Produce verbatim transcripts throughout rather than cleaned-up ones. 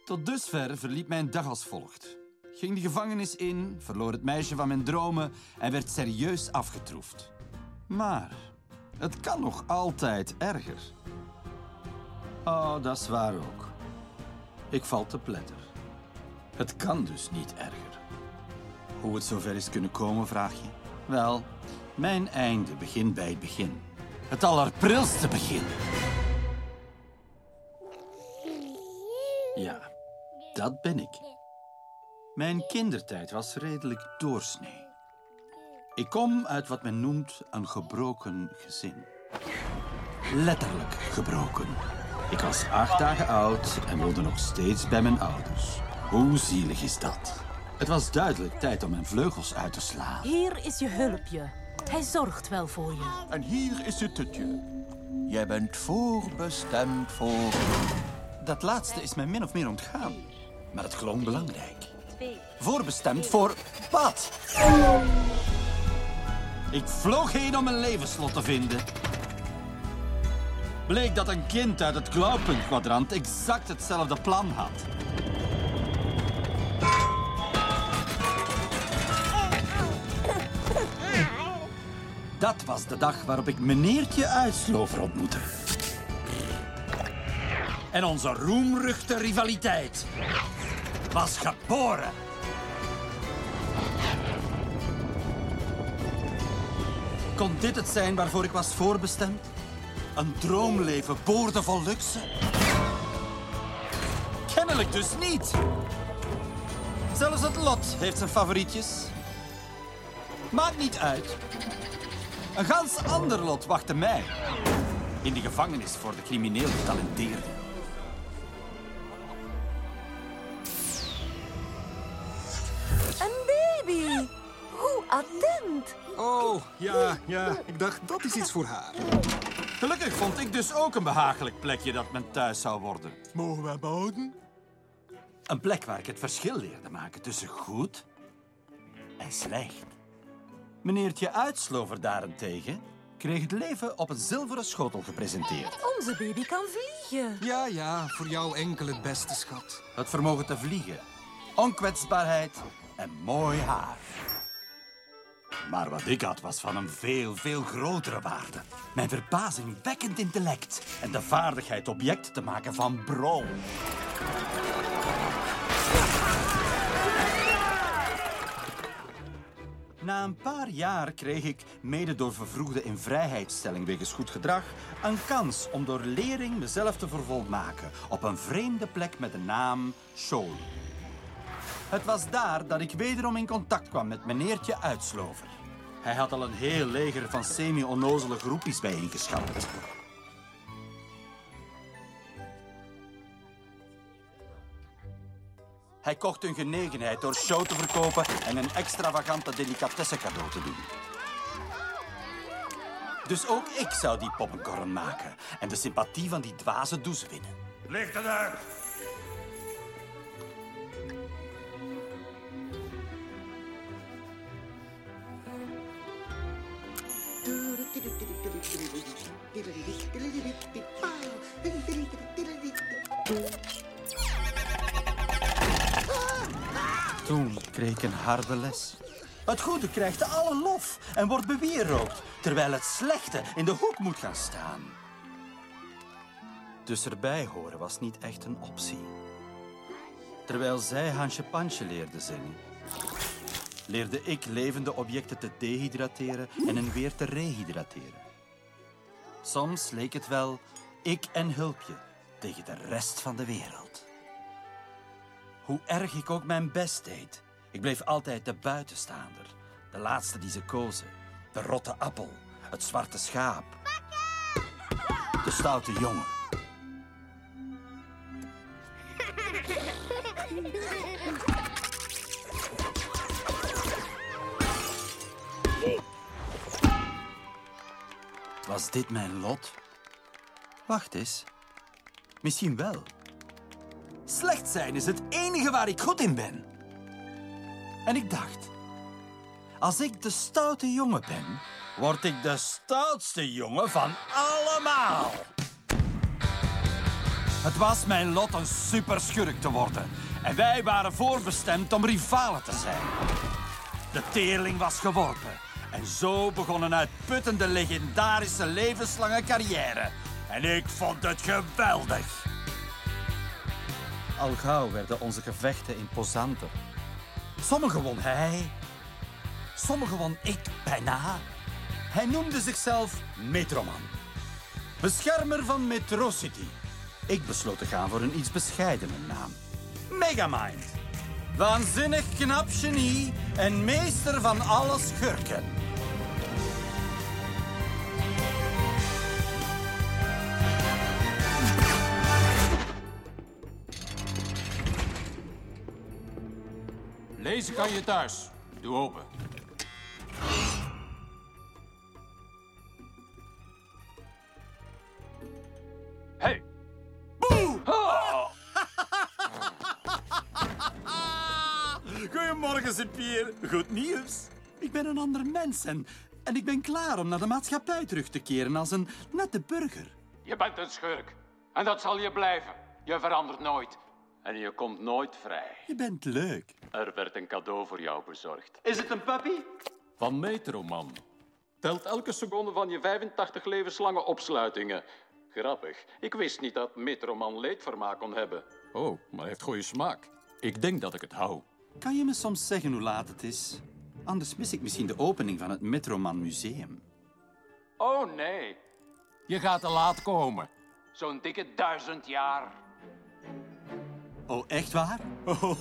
Tot dusver verliep mijn dag als volgt. Ging de gevangenis in, verloor het meisje van mijn dromen en werd serieus afgetroefd. Maar het kan nog altijd erger. Oh, dat is waar ook. Ik val te pletter. Het kan dus niet erger. Hoe het zover is kunnen komen, vraag je? Wel, mijn einde begint bij het begin. Het allerprilste begin. Ja, dat ben ik. Mijn kindertijd was redelijk doorsnee. Ik kom uit wat men noemt een gebroken gezin. Letterlijk gebroken. Ik was acht dagen oud en woonde nog steeds bij mijn ouders. Hoe zielig is dat? Het was duidelijk tijd om mijn vleugels uit te slaan. Hier is je hulpje. Hij zorgt wel voor je. En hier is je tutje. Jij bent voorbestemd voor... Dat laatste is mij min of meer ontgaan. Maar het klonk belangrijk. Voorbestemd voor wat? Ik vloog heen om mijn levenslot te vinden. Bleek dat een kind uit het Klauwpuntkwadrant exact hetzelfde plan had. Dat was de dag waarop ik meneertje Uitslover ontmoette. En onze roemruchte rivaliteit was geboren. Kon dit het zijn waarvoor ik was voorbestemd? Een droomleven boordevol luxe? Kennelijk dus niet. Zelfs het lot heeft zijn favorietjes. Maakt niet uit. Een gans ander lot wachtte mij. In de gevangenis voor de crimineel getalenteerden. Een baby! Hoe attent! Oh, ja, ja. Ik dacht, dat is iets voor haar. Gelukkig vond ik dus ook een behagelijk plekje dat mijn thuis zou worden. Mogen wij bouwen? Een plek waar ik het verschil leerde maken tussen goed en slecht. Meneertje Uitslover daarentegen kreeg het leven op een zilveren schotel gepresenteerd. Onze baby kan vliegen. Ja, ja. Voor jou enkel het beste, schat. Het vermogen te vliegen, onkwetsbaarheid en mooi haar. Maar wat ik had was van een veel, veel grotere waarde. Mijn verbazingwekkend intellect en de vaardigheid object te maken van bron. Na een paar jaar kreeg ik, mede door vervroegde invrijheidstelling wegens goed gedrag, een kans om door lering mezelf te vervolmaken op een vreemde plek met de naam School. Het was daar dat ik wederom in contact kwam met meneertje Uitslover. Hij had al een heel leger van semi-onnozele groepjes bijeengeschapt. Hij kocht hun genegenheid door show te verkopen en een extravagante delicatesse cadeau te doen. Dus ook ik zou die poppenkorren maken en de sympathie van die dwaze does winnen. Licht het uit! Toen kreeg ik een harde les. Het goede krijgt alle lof en wordt bewierookt, terwijl het slechte in de hoek moet gaan staan. Dus erbij horen was niet echt een optie. Terwijl zij Hansje Pansje leerde zingen, leerde ik levende objecten te dehydrateren en hen weer te rehydrateren. Soms leek het wel ik en hulpje tegen de rest van de wereld. Hoe erg ik ook mijn best deed, ik bleef altijd de buitenstaander. De laatste die ze kozen. De rotte appel, het zwarte schaap. De stoute jongen. Was dit mijn lot? Wacht eens. Misschien wel. Slecht zijn is het enige waar ik goed in ben. En ik dacht, als ik de stoute jongen ben, word ik de stoutste jongen van allemaal. Het was mijn lot een superschurk te worden. En wij waren voorbestemd om rivalen te zijn. De teerling was geworpen. En zo begon een uitputtende, legendarische, levenslange carrière. En ik vond het geweldig. Al gauw werden onze gevechten imposanter. Sommige won hij. Sommige won ik bijna. Hij noemde zichzelf Metroman. Beschermer van Metro City. Ik besloot te gaan voor een iets bescheidener naam. Megamind. Waanzinnig knap genie en meester van alle schurken. Lezen kan je thuis. Doe open. Hey. Boe! Oh. Goedemorgen, Sint-Pierre. Goed nieuws. Ik ben een ander mens en, en ik ben klaar om naar de maatschappij terug te keren als een nette burger. Je bent een schurk. En dat zal je blijven. Je verandert nooit. En je komt nooit vrij. Je bent leuk. Er werd een cadeau voor jou bezorgd. Is het een puppy? Van Metroman. Telt elke seconde van je vijfentachtig levenslange opsluitingen. Grappig. Ik wist niet dat Metroman leedvermaak kon hebben. Oh, maar hij heeft goede smaak. Ik denk dat ik het hou. Kan je me soms zeggen hoe laat het is? Anders mis ik misschien de opening van het Metroman Museum. Oh, nee. Je gaat te laat komen. Zo'n dikke duizend jaar. Oh, echt waar? Oh,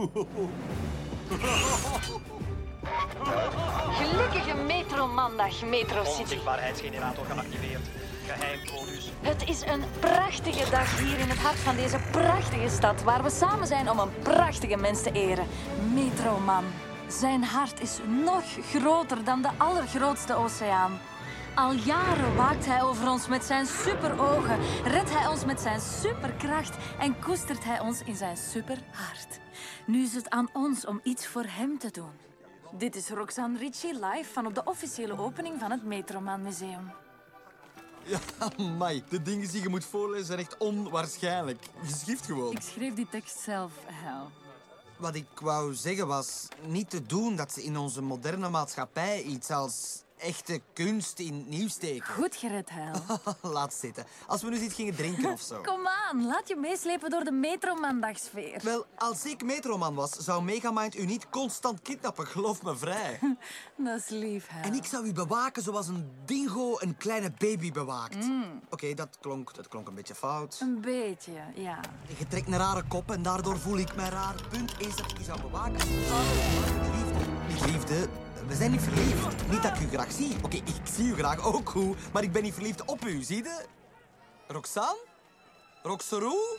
Gelukkige Metromandag, Metro City. Onzichtbaarheidsgenerator geactiveerd. Geheimcodus. Het is een prachtige dag hier in het hart van deze prachtige stad, waar we samen zijn om een prachtige mens te eren. Metroman. Zijn hart is nog groter dan de allergrootste oceaan. Al jaren waakt hij over ons met zijn superogen, redt hij ons met zijn superkracht en koestert hij ons in zijn superhart. Nu is het aan ons om iets voor hem te doen. Dit is Roxanne Ritchie live van op de officiële opening van het Metroman Museum. Ja, amai. De dingen die je moet voorlezen zijn echt onwaarschijnlijk. Geschrift gewoon. Ik schreef die tekst zelf, Hel. Wat ik wou zeggen was niet te doen dat ze in onze moderne maatschappij iets als echte kunst in het nieuws steken. Goed gered, Hel. Laat zitten. Als we nu iets gingen drinken of zo. Kom aan, laat je meeslepen door de Metromandagsfeer. Wel, als ik Metroman was, zou Megamind u niet constant kidnappen. Geloof me vrij. Dat is lief, Hel. En ik zou u bewaken zoals een dingo een kleine baby bewaakt. Mm. Oké, okay, dat, klonk, dat klonk een beetje fout. Een beetje, ja. Je trekt een rare kop en daardoor voel ik mij raar. Punt is dat ik u zou bewaken. Liefde. Niet liefde. We zijn niet verliefd. Niet dat ik u graag zie. Oké, okay, ik zie u graag ook goed, maar ik ben niet verliefd op u, zie je? Roxanne? Roxaroe?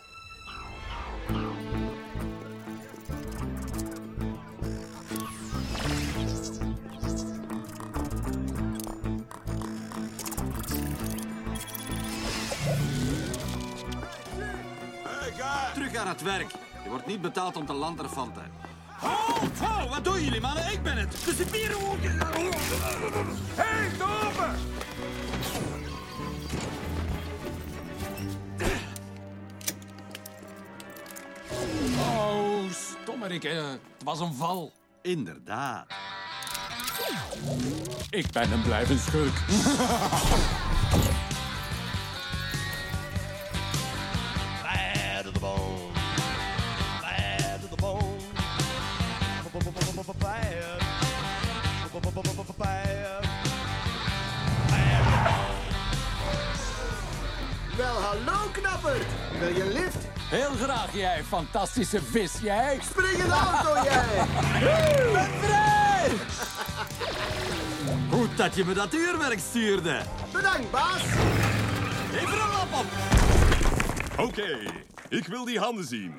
Terug aan het werk. Je wordt niet betaald om te lanterfanten. Halt! Oh, wat doen jullie, mannen? Ik ben het. De Siberië. Hey, open! Oh, stommerik. Uh, het was een val. Inderdaad. Ik ben een blijvend schurk. Bad to the bone. Bad to the bone. Bad. Bad. Wel, hallo knapperd. Wil je lift? Heel graag, jij fantastische vis, jij. Spring in de auto, jij. Ben vrij! Goed dat je me dat uurwerk stuurde. Bedankt, baas. Even een lap op. Oké, okay, ik wil die handen zien.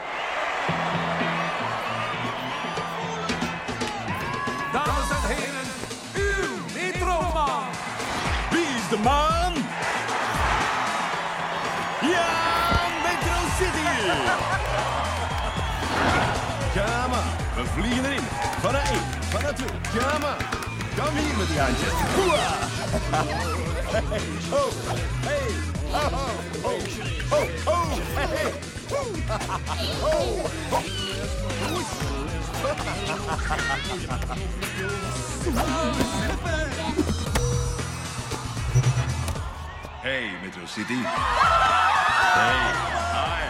Dames en heren, uw Metroman. Wie is de man? Ja, Metro City! Ga maar, we vliegen erin. Van de één, van de twee. Ga maar. Kom hier met die handjes. Hoera! Hey, oh, hey. Hey, Metro City. Hey, hi.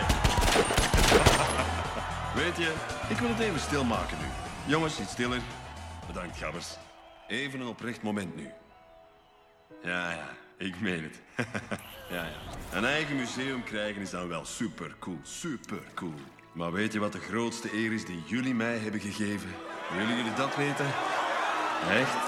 Weet je, ik wil het even stilmaken nu. Jongens, iets stiller. Bedankt, gabbers. Even een oprecht moment nu. Ja, ja, ik meen het. Ja, ja. Een eigen museum krijgen is dan wel super cool, super cool. Maar weet je wat de grootste eer is die jullie mij hebben gegeven? Willen jullie dat weten? Echt?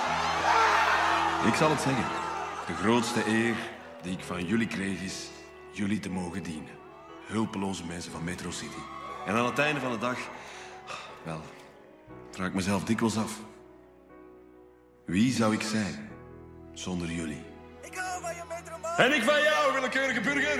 Ik zal het zeggen. De grootste eer die ik van jullie kreeg is jullie te mogen dienen. Hulpeloze mensen van Metro City. En aan het einde van de dag, wel, vraag ik mezelf dikwijls af. Wie zou ik zijn zonder jullie? Ik hou van je, Metro Man. En ik van jou, willekeurige burger.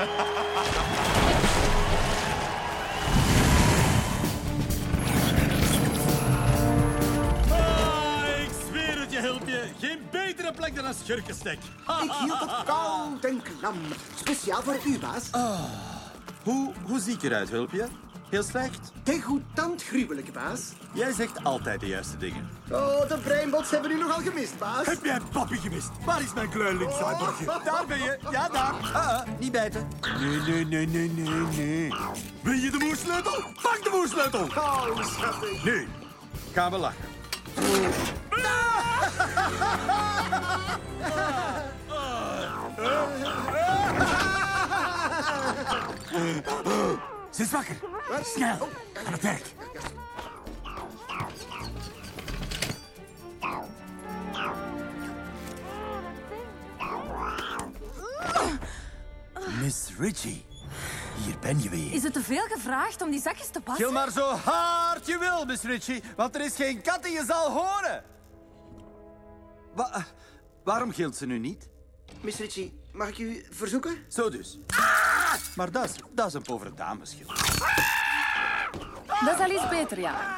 Ah, ik zweer het je, Hulpje. Geen betere plek dan een schurkenstek. Ik hield het koud en klam. Speciaal voor u, baas. Ah, hoe, hoe zie ik eruit, Hulpje? Heel slecht? Degoutant gruwelijk, baas. Jij zegt altijd de juiste dingen. Oh, de breinbots hebben u nogal gemist, baas. Heb jij papi gemist? Waar is mijn klein linkszuibertje? Daar ben je. Ja, daar. Ah, ah, niet bijten. Nee, nee, nee, nee, nee, nee. Wil je de moersleutel? Pak de moersleutel. Oh, schattig. Nu gaan we lachen. Ze is wakker. Snel, aan het werk. Miss Ritchie, hier ben je weer. Is het te veel gevraagd om die zakjes te passen? Gil maar zo hard je wil, Miss Ritchie, want er is geen kat die je zal horen. Wa waarom gilt ze nu niet? Miss Ritchie, mag ik u verzoeken? Zo dus. Ah! Maar dat is, dat is een povere dameschil. Dat is al iets beter, ja.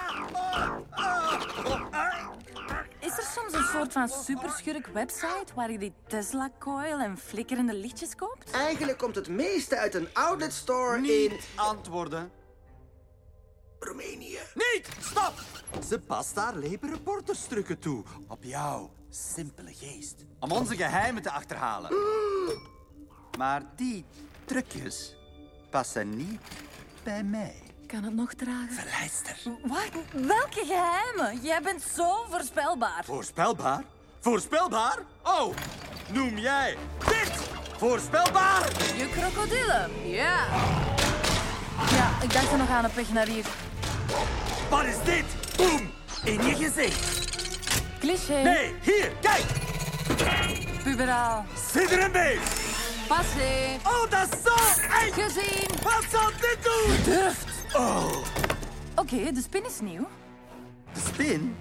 Is er soms een soort van superschurk website waar je die Tesla-coil en flikkerende lichtjes koopt? Eigenlijk komt het meeste uit een outlet store Niet in... antwoorden. Roemenië. Niet! Stop! Ze past daar leberreporterstrukken toe. Op jouw simpele geest. Om onze geheimen te achterhalen. Maar die trucjes passen niet bij mij. Kan het nog dragen? Verleidster. Wat? Welke geheimen? Jij bent zo voorspelbaar. Voorspelbaar? Voorspelbaar? Oh, noem jij dit voorspelbaar? Je krokodillen, ja. Ja, ik dacht er nog aan op weg naar hier. Wat is dit? Boom! In je gezicht. Cliché. Nee, hier, kijk. Puberaal. Zit er een beest? Passé. Oh, dat is zo eng. Gezien. Wat zal dit doen? Durft. Oh. Oké, okay, de spin is nieuw. De spin?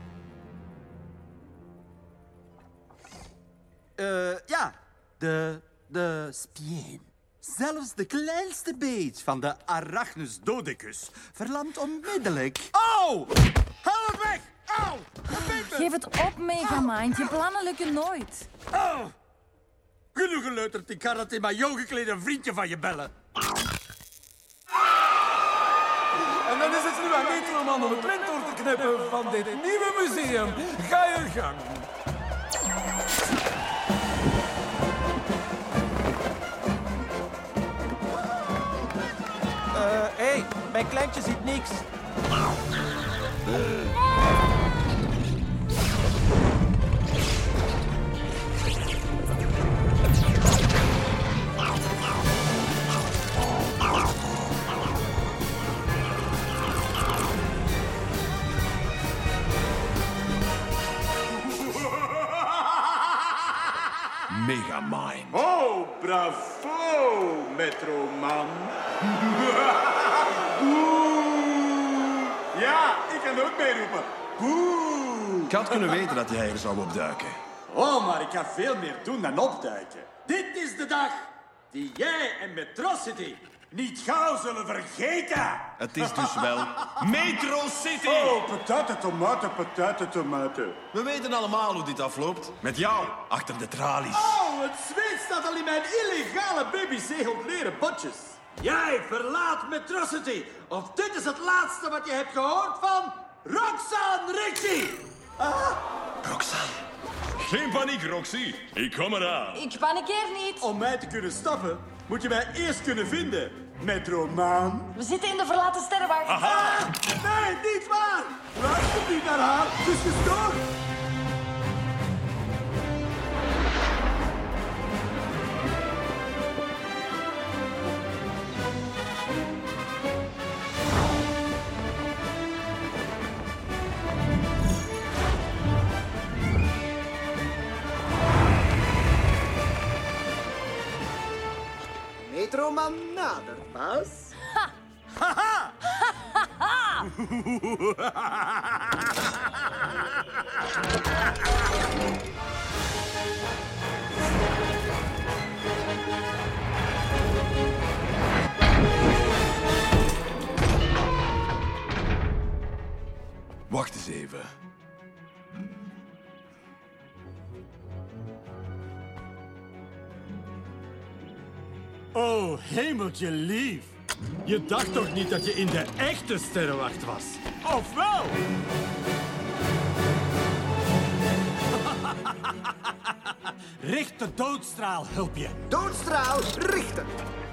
Eh, uh, ja. De, de spien. Zelfs de kleinste beet van de Arachnus dodicus verlamt onmiddellijk. Oh! Hou het weg! Au! Geef het op, Megamind. Je plannen lukken nooit. Oh! Genoeg geleuterd. Ik ga dat in mijn yoga gekleed een vriendje van je bellen. En dan is het nu aan Metroman om het lint door te knippen van dit nieuwe museum. Ga je gang. Hé, uh, hey, mijn kleintje ziet niks. Megamind. Oh, bravo, Metroman. Ja, ik kan ook meeroepen. Boe. Ik had kunnen weten dat jij er zou opduiken. Oh, maar ik ga veel meer doen dan opduiken. Dit is de dag die jij en Metrocity niet gauw zullen vergeten. Het is dus wel Metro City. Oh, patate, tomaten, patate, tomaten. We weten allemaal hoe dit afloopt. Met jou achter de tralies. Oh, het zweet staat al in mijn illegale babyzegeld leren botjes. Jij verlaat Metrocity. Of dit is het laatste wat je hebt gehoord van Roxanne Ritchie. Ah. Roxanne. Geen paniek, Roxy. Ik kom eraan. Ik panikeer niet. Om mij te kunnen stappen, moet je mij eerst kunnen vinden. Metromaan. We zitten in de verlaten sterrenwacht. Ah, nee, niet waar. Luister niet naar haar. Het is gestoord. Metroman nader, baas. Ha! Haha! Wacht eens even. Oh, hemeltje lief. Je dacht toch niet dat je in de echte sterrenwacht was? Of wel? Richt de doodstraal, hulpje. Doodstraal, richten.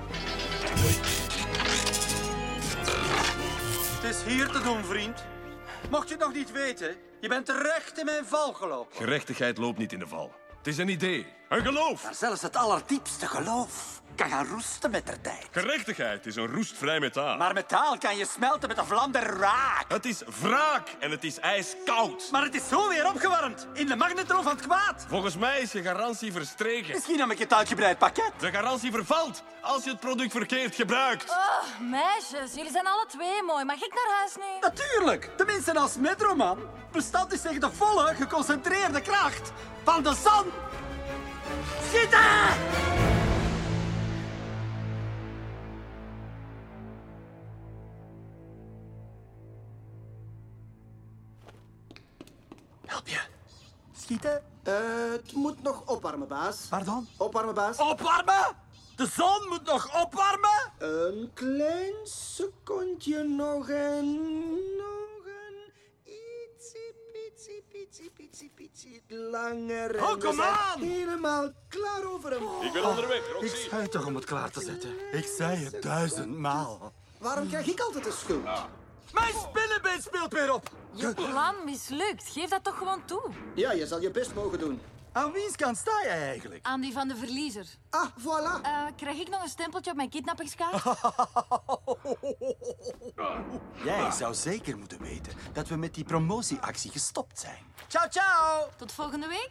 Het is hier te doen, vriend. Mocht je het nog niet weten, je bent terecht in mijn val gelopen. Gerechtigheid loopt niet in de val. Het is een idee. Een geloof. Maar zelfs het allerdiepste geloof kan gaan roesten met de tijd. Gerechtigheid is een roestvrij metaal. Maar metaal kan je smelten met de vlam der raak. Het is wraak en het is ijskoud. Maar het is zo weer opgewarmd in de magnetron van het kwaad. Volgens mij is je garantie verstreken. Misschien heb ik het uitgebreid pakket. De garantie vervalt als je het product verkeerd gebruikt. Oh, meisjes, jullie zijn alle twee mooi. Mag ik naar huis nu? Natuurlijk. Tenminste als Metroman. Bestand is tegen de volle, geconcentreerde kracht van de zon. Schieten! Help je. Schieten? Uh, het moet nog opwarmen, baas. Pardon? Opwarmen, baas. Opwarmen? De zon moet nog opwarmen? Een klein secondje nog en nog een ietsie, pietsie, pietsie, pietsie, pietsie langer. Oh, En we kom zijn aan! helemaal klaar over hem. Ik ben onderweg, Roxy. Ik zei toch om het klaar te zetten. Ik zei het duizendmaal. Waarom krijg ik altijd de schuld? Mijn spinnenbeet speelt weer op. Je plan mislukt. Geef dat toch gewoon toe. Ja, je zal je best mogen doen. Aan wiens kant sta jij eigenlijk? Aan die van de verliezer. Ah, voilà. Uh, krijg ik nog een stempeltje op mijn kidnappingskaart? Jij zou zeker moeten weten dat we met die promotieactie gestopt zijn. Ciao, ciao! Tot volgende week.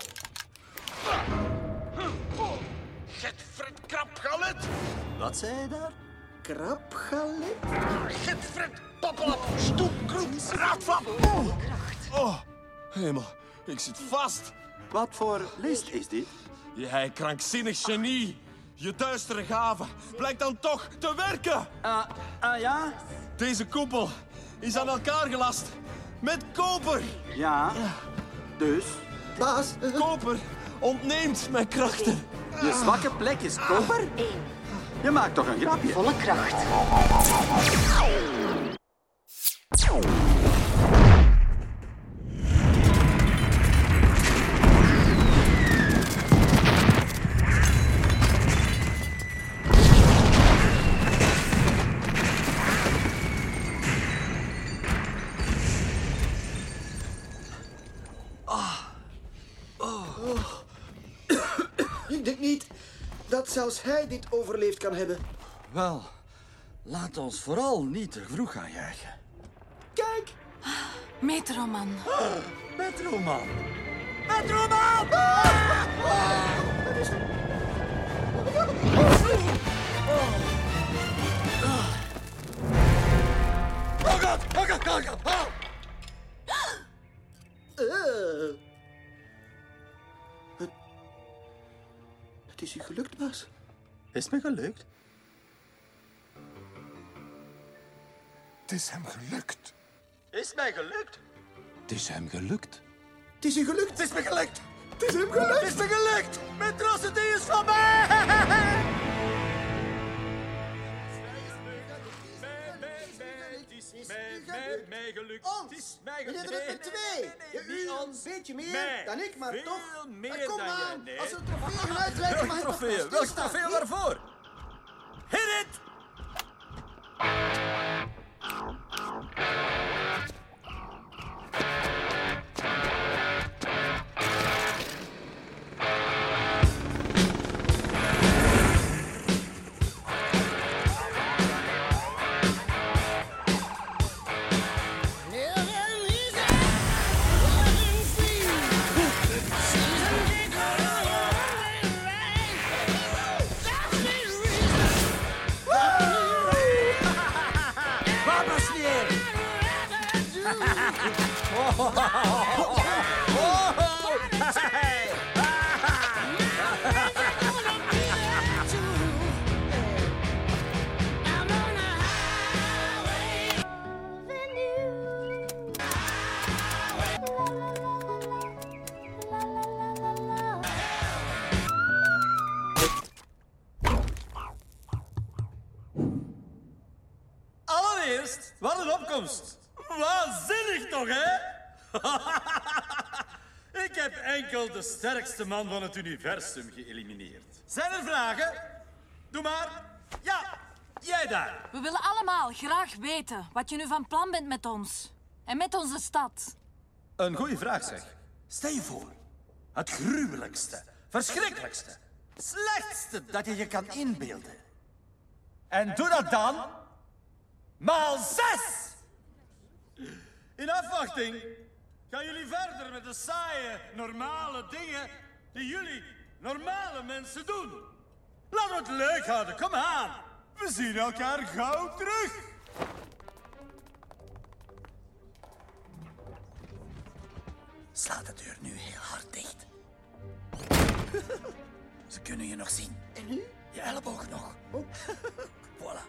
Getfred krapgalet. Wat zei je daar? Krapgalet? Getfred pappelap. Stoepkroep. Raadvat. Oh. Oh, hemel. Ik zit vast. Wat voor list is dit? Jij krankzinnig genie. Je duistere gave blijkt dan toch te werken. Ah, uh, uh, ja? Deze koepel is aan elkaar gelast met koper. Ja, dus? Baas. Koper ontneemt mijn krachten. Je zwakke plek is koper? Je maakt toch een grapje? Volle kracht. Ik denk niet dat zelfs hij dit overleefd kan hebben. Wel, laat ons vooral niet te vroeg gaan juichen. Kijk! Metroman. Oh, Metroman! Metroman! Ah! Ah! Dat is... Oh god! Oh god! Oh god! Oh! Uh. Het... Het is u gelukt, baas. Is me gelukt? Het is hem gelukt. Is mij gelukt? Het is hem gelukt. Het is u gelukt. Het is me gelukt! Het is hem gelukt. Het is me gelukt! Mijn Trosity is van mij! Mij gelukt. Ons. Het is mij Jullie gelukt. hebben het met twee. nee, U niet een ons. beetje meer Mij. dan ik, maar Veel toch. meer Maar kom dan aan. jij, nee. Als er een trofee gaan uitreiken, mag ik toch Trofee, wel welk stilstaan, trofee niet? waarvoor? Hit it! Allereerst, wat een opkomst. Waanzinnig toch, hè? Ik heb enkel de sterkste man van het universum geëlimineerd. Zijn er vragen? Doe maar. Ja, jij daar. We willen allemaal graag weten wat je nu van plan bent met ons. En met onze stad. Een goede vraag, zeg. Stel je voor. Het gruwelijkste, verschrikkelijkste, slechtste dat je je kan inbeelden. En doe dat dan maal zes! In afwachting gaan jullie verder met de saaie, normale dingen die jullie, normale mensen, doen. Laten we het leuk houden, kom aan. We zien elkaar gauw terug. Sla de deur nu heel hard dicht. Ze kunnen je nog zien. En nu? Je elleboog nog. Oh. Voilà.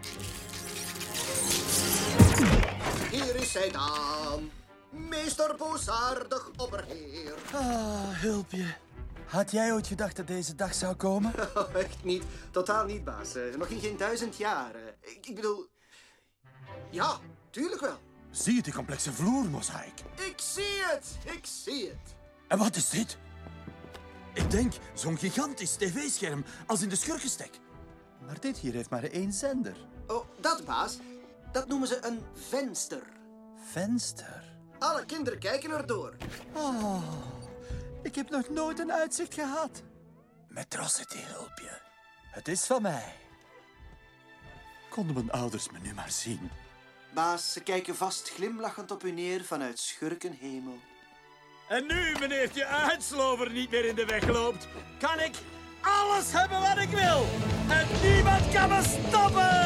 Hier is hij dan. Meester boosaardig opperheer. Ah, hulpje. Had jij ooit gedacht dat deze dag zou komen? Oh, echt niet. Totaal niet, baas. Eh, Nog in geen duizend jaar. Eh, Ik, ik bedoel... Ja, tuurlijk wel. Zie je die complexe vloermozaïek? Ik zie het. Ik zie het. En wat is dit? Ik denk zo'n gigantisch tv-scherm als in de schurkenstek. Maar dit hier heeft maar één zender. Oh, dat, baas. Dat noemen ze een venster. Venster? Alle kinderen kijken erdoor. Oh, ik heb nog nooit een uitzicht gehad. Metrocity, hulpje. Het is van mij. Konden mijn ouders me nu maar zien. Baas, ze kijken vast glimlachend op u neer vanuit schurkenhemel. En nu, meneertje Uitslover niet meer in de weg loopt, kan ik alles hebben wat ik wil. En niemand kan me stoppen!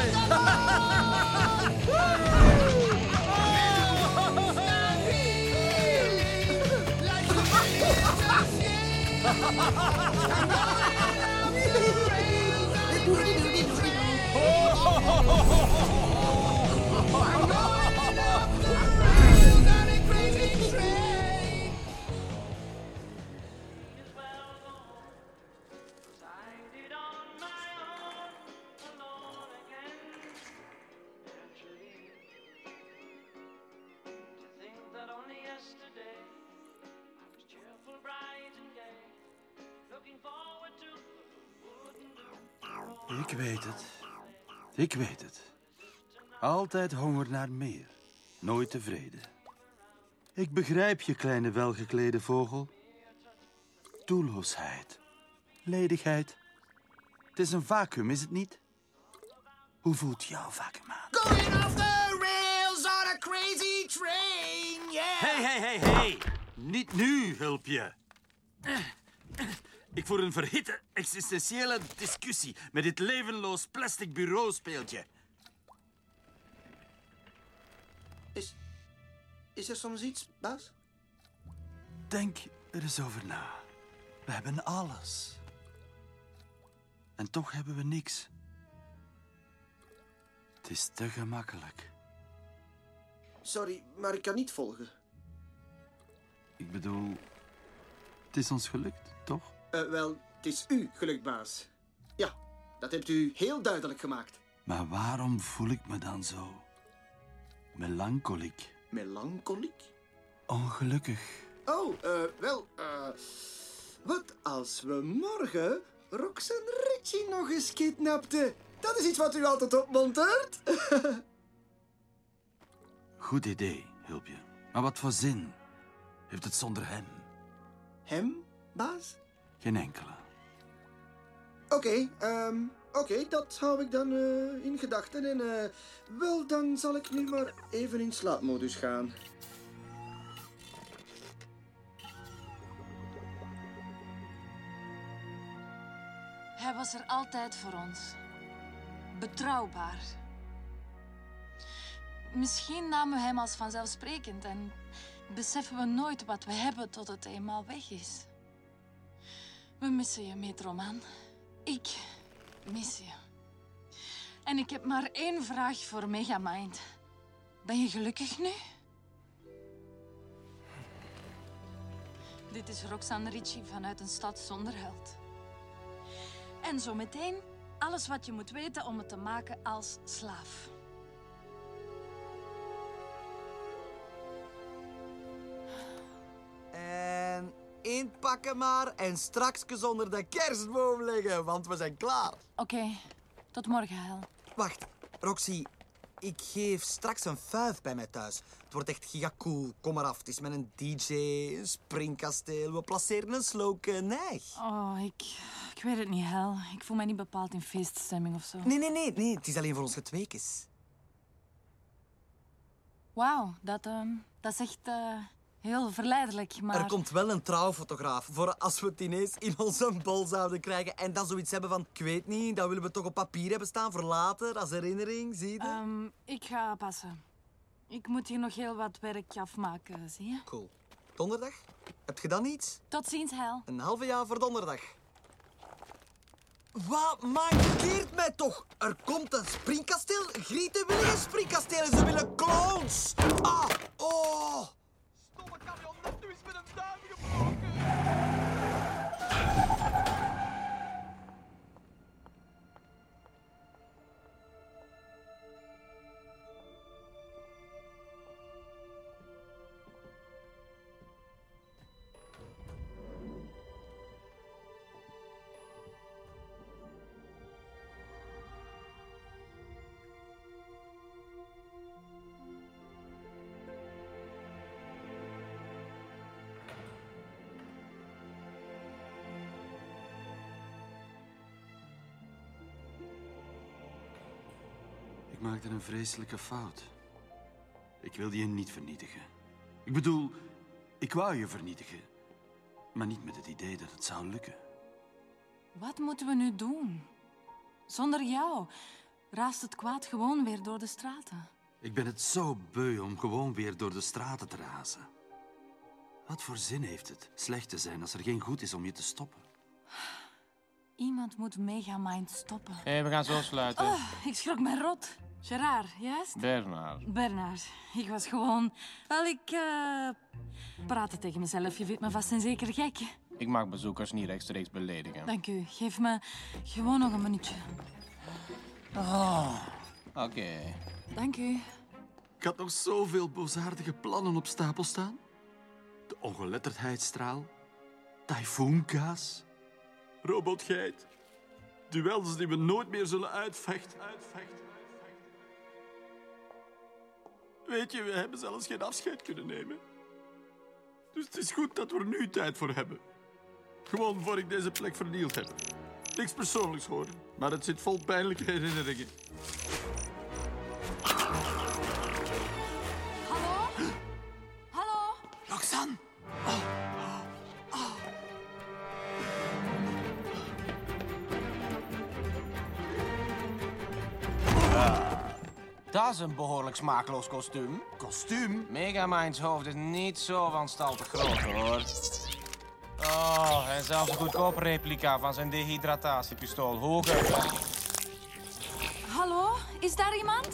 Ik weet het. Ik weet het. Altijd honger naar meer. Nooit tevreden. Ik begrijp je, kleine welgeklede vogel. Doelloosheid. Ledigheid. Het is een vacuüm, is het niet? Hoe voelt jouw vacuüm aan? Going off the rails on a crazy train, yeah! Hey, hey, hey, hey. Niet nu, hulpje. Ik voer een verhitte, existentiële discussie met dit levenloos plastic bureauspeeltje. Is, is er soms iets, baas? Denk er eens over na. We hebben alles. En toch hebben we niks. Het is te gemakkelijk. Sorry, maar ik kan niet volgen. Ik bedoel, het is ons gelukt, toch? Uh, wel, het is u gelukt, baas. Ja, dat hebt u heel duidelijk gemaakt. Maar waarom voel ik me dan zo melancholiek? Melancholiek? Ongelukkig. Oh, uh, wel, uh, wat als we morgen Roxanne Ritchie nog eens kidnapten? Dat is iets wat u altijd opmuntert. Goed idee, Hulpje. Maar wat voor zin heeft het zonder hem? Hem, baas? Geen enkele. Oké, okay, um, oké, okay, dat hou ik dan uh, in gedachten. En uh, wel, dan zal ik nu maar even in slaapmodus gaan. Hij was er altijd voor ons. Betrouwbaar. Misschien namen we hem als vanzelfsprekend en beseffen we nooit wat we hebben tot het eenmaal weg is. We missen je, Metroman. Ik mis je. En ik heb maar één vraag voor Megamind. Ben je gelukkig nu? Dit is Roxanne Ritchie vanuit een stad zonder held. En zometeen alles wat je moet weten om het te maken als slaaf. En inpakken maar en straks onder de kerstboom leggen, want we zijn klaar. Oké, okay, tot morgen, Hel. Wacht, Roxy. Ik geef straks een fuif bij mij thuis. Het wordt echt gigacool. Kom maar af. Het is met een D J, een springkasteel. We placeren een sloken neig. Oh, ik, ik weet het niet, Hel. Ik voel mij niet bepaald in feeststemming of zo. Nee, nee, nee. nee. Het is alleen voor ons getweekes. Wauw, dat, uh, dat is echt uh, heel verleidelijk, maar... Er komt wel een trouwfotograaf voor als we het ineens in onze bol zouden krijgen en dan zoiets hebben van, ik weet niet, dat willen we toch op papier hebben staan voor later, als herinnering, zie je? Um, ik ga passen. Ik moet hier nog heel wat werk afmaken, zie je? Cool. Donderdag? Heb je dan iets? Tot ziens, Hel. Een halve jaar voor donderdag. Wat mankeert mij toch? Er komt een springkasteel. Grieten willen geen springkastelen, ze willen clowns. Ah, oh. Stomme kamionet, nu is met een duim gebroken. Ik maakte een vreselijke fout. Ik wilde je niet vernietigen. Ik bedoel, ik wou je vernietigen. Maar niet met het idee dat het zou lukken. Wat moeten we nu doen? Zonder jou raast het kwaad gewoon weer door de straten. Ik ben het zo beu om gewoon weer door de straten te razen. Wat voor zin heeft het slecht te zijn als er geen goed is om je te stoppen? Iemand moet Megamind stoppen. Hé, hey, we gaan zo sluiten. Oh, ik schrok mij rot. Gerard, juist? Bernard. Bernard. Ik was gewoon... Wel, ik... Uh... praatte tegen mezelf. Je vindt me vast en zeker gek. Ik mag bezoekers niet rechtstreeks beledigen. Dank u. Geef me gewoon nog een minuutje. Oh, oké. Okay. Dank u. Ik had nog zoveel boosaardige plannen op stapel staan. De ongeletterdheidsstraal. Tyfoonkaas. Robotgeit. Duels die we nooit meer zullen uitvechten. uitvechten. Weet je, we hebben zelfs geen afscheid kunnen nemen. Dus het is goed dat we er nu tijd voor hebben. Gewoon voor ik deze plek vernield heb. Niks persoonlijks hoor, maar het zit vol pijnlijke herinneringen. Hallo? Hallo? Roxanne! Oh. Oh. Dat is een behoorlijk smakeloos kostuum. Kostuum? Megaminds hoofd is niet zo van stal te groot, hoor. Oh, en zelfs een goedkope replica van zijn dehydratatiepistool. Hoger. Hallo, is daar iemand?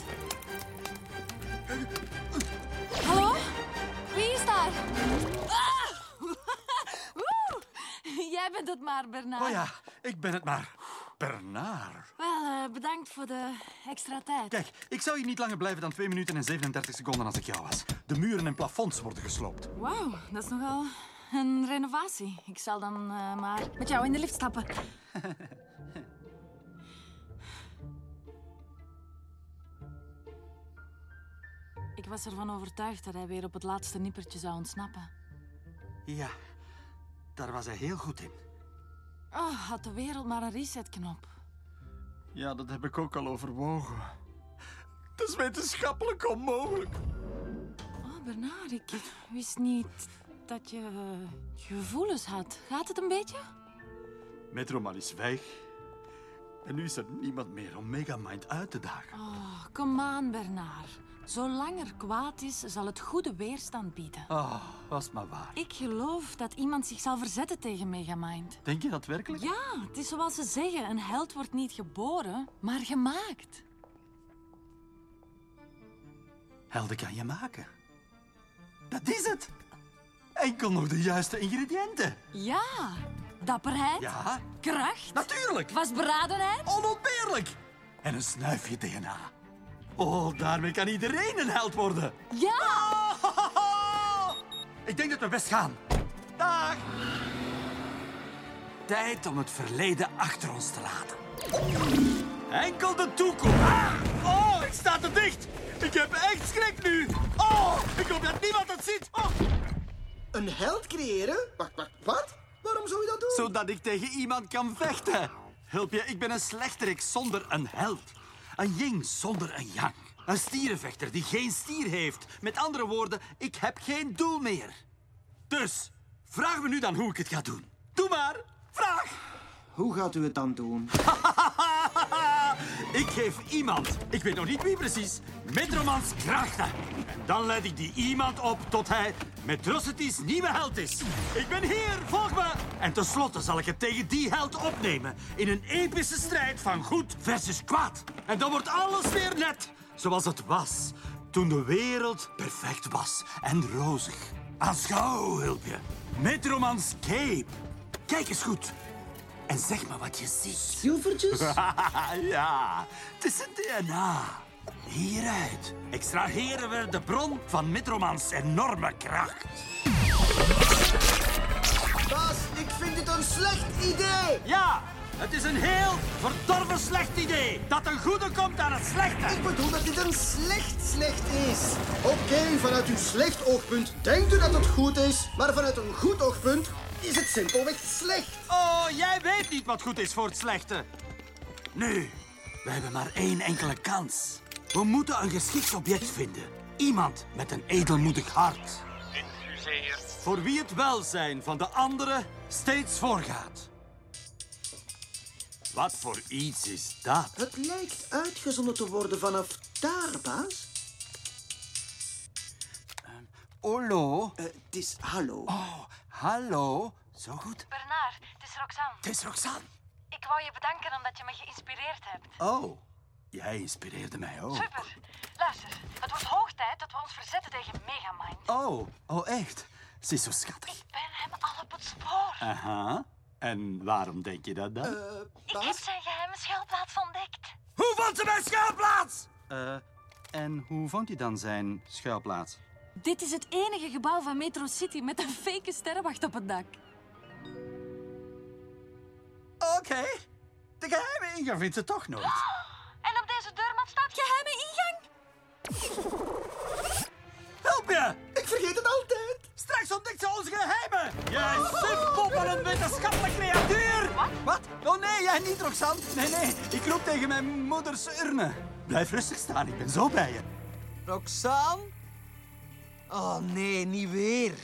Hallo? Wie is daar? Ah! Woe! Jij bent het maar, Bernard. Oh ja, ik ben het maar. Bernard. Wel, uh, bedankt voor de extra tijd. Kijk, ik zou hier niet langer blijven dan twee minuten en zevenendertig seconden als ik jou was. De muren en plafonds worden gesloopt. Wauw, dat is nogal een renovatie. Ik zal dan uh, maar met jou in de lift stappen. Ik was ervan overtuigd dat hij weer op het laatste nippertje zou ontsnappen. Ja, daar was hij heel goed in. Oh, had de wereld maar een resetknop. Ja, dat heb ik ook al overwogen. Dat is wetenschappelijk onmogelijk. Oh, Bernard, ik wist niet dat je uh, gevoelens had. Gaat het een beetje? Metroman is weg. En nu is er niemand meer om Megamind uit te dagen. Oh, kom aan, Bernard. Zolang er kwaad is, zal het goede weerstand bieden. Oh, was maar waar. Ik geloof dat iemand zich zal verzetten tegen Megamind. Denk je dat werkelijk? Ja, het is zoals ze zeggen. Een held wordt niet geboren, maar gemaakt. Helden kan je maken. Dat is het. Enkel nog de juiste ingrediënten. Ja, dapperheid. Ja. Kracht. Natuurlijk. Vastberadenheid. Onontbeerlijk. En een snuifje D N A. Oh, daarmee kan iedereen een held worden. Ja! Oh, ik denk dat we best gaan. Dag. Tijd om het verleden achter ons te laten. Enkel de toekomst. Ah! Oh, ik sta te dicht. Ik heb echt schrik nu. Oh, ik hoop dat niemand dat ziet. Oh. Een held creëren? Wacht, wacht, wat? Waarom zou je dat doen? Zodat ik tegen iemand kan vechten. Help je, ik ben een slechterik zonder een held. Een yin zonder een yang. Een stierenvechter die geen stier heeft. Met andere woorden, ik heb geen doel meer. Dus, vraag me nu dan hoe ik het ga doen. Doe maar, vraag. Hoe gaat u het dan doen? Ik geef iemand, ik weet nog niet wie precies, Metromans krachten. En dan leid ik die iemand op tot hij Metrocity's nieuwe held is. Ik ben hier, volg me. En tenslotte zal ik het tegen die held opnemen. In een epische strijd van goed versus kwaad. En dan wordt alles weer net zoals het was. Toen de wereld perfect was en rozig. Aanschouw, hulpje. Metromans cape. Kijk eens goed. En zeg maar wat je ziet. Zilvertjes? Ja, het is een D N A. Hieruit extraheren we de bron van Metromans enorme kracht. Baas, ik vind dit een slecht idee. Ja, het is een heel verdorven slecht idee. Dat een goede komt aan het slechte. Ik bedoel dat dit een slecht slecht is. Oké, okay, vanuit uw slecht oogpunt denkt u dat het goed is. Maar vanuit een goed oogpunt is het simpelweg slecht. Oh, jij weet niet wat goed is voor het slechte. Nu, we hebben maar één enkele kans. We moeten een geschikt object vinden. Iemand met een edelmoedig hart. Excuseer. Voor wie het welzijn van de anderen steeds voorgaat. Wat voor iets is dat? Het lijkt uitgezonden te worden vanaf daar, baas. Um, hallo? Uh, het is hallo. Oh, hallo. Zo goed. Bernard, het is Roxanne. Het is Roxanne. Ik wou je bedanken omdat je me geïnspireerd hebt. Oh, jij inspireerde mij ook. Super. Luister, het wordt hoog tijd dat we ons verzetten tegen Megamind. Oh, oh echt? Ze is zo schattig. Ik ben hem al op het spoor. Aha. En waarom denk je dat dan? Uh, ik heb zijn geheime schuilplaats ontdekt. Hoe vond ze mijn schuilplaats? Uh, en hoe vond hij dan zijn schuilplaats? Dit is het enige gebouw van Metro City met een fake sterrenwacht op het dak. Oké. Okay. De geheime ingang vindt ze toch nooit. Oh, en op deze deurmat staat geheime ingang. Help je! Ik vergeet het altijd. Straks ontdekt ze onze geheimen. Jij sufbobbelend wetenschappelijk creatuur. Wat? Wat? Oh nee, jij niet, Roxanne. Nee, nee. Ik roep tegen mijn moeders urne. Blijf rustig staan, ik ben zo bij je. Roxanne? Oh nee, niet weer.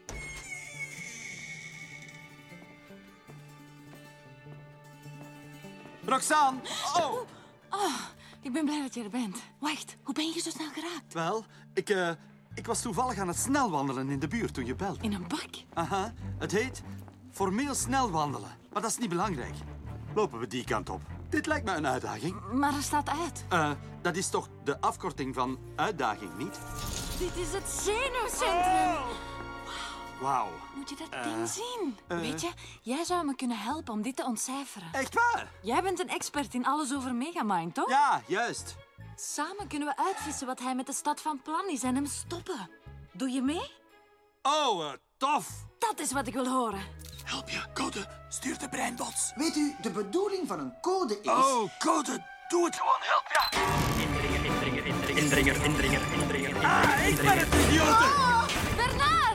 Roxanne! Oh! Oh, ik ben blij dat je er bent. Wacht, hoe ben je zo snel geraakt? Wel, ik, uh, ik was toevallig aan het snelwandelen in de buurt toen je belde. In een bak? Aha, het heet Formeel snel wandelen, maar dat is niet belangrijk. Lopen we die kant op. Dit lijkt me een uitdaging. Maar er staat uit. Uh, dat is toch de afkorting van uitdaging, niet? Dit is het zenuwcentrum. Oh. Wauw. Moet je dat Uh, ding zien? uh. Weet je, jij zou me kunnen helpen om dit te ontcijferen. Echt waar? Jij bent een expert in alles over Megamind, toch? Ja, juist. Samen kunnen we uitvissen wat hij met de stad van plan is en hem stoppen. Doe je mee? Oh, uh, tof. Dat is wat ik wil horen. Help je, Code. Stuur de breinbots. Weet u, de bedoeling van een code is... Oh, Code. Doe het gewoon. Help, ja. Indringer, indringer, indringer, indringer, indringer, indringer. Ah, ik ben het, idiote. Oh, Bernard!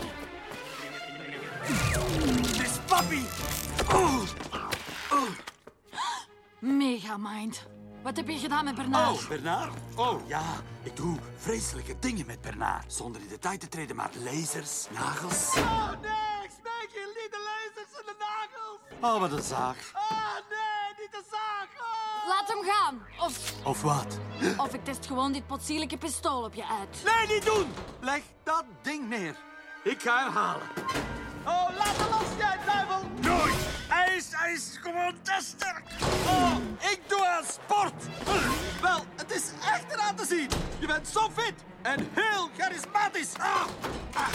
Het is papi. Oh. Oh. Megamind. Wat heb je gedaan met Bernard? Oh, Bernard? Oh, ja. Ik doe vreselijke dingen met Bernard. Zonder in detail te treden, maar lasers, nagels. Oh nee, ik smeek je, niet de lasers en de nagels. Oh, wat een zaag. Oh nee, niet de zaag. Oh. Laat hem gaan. Of, Of wat? of ik test gewoon dit potsierlijke pistool op je uit. Nee, niet doen! Leg dat ding neer. Ik ga hem halen. Oh, laat hem los, jij duivel. Nooit! Hij is, hij is gewoon te sterk. Oh, ik doe aan sport. Wel, het is echt eraan te zien. Je bent zo fit en heel charismatisch. Ah. Ah.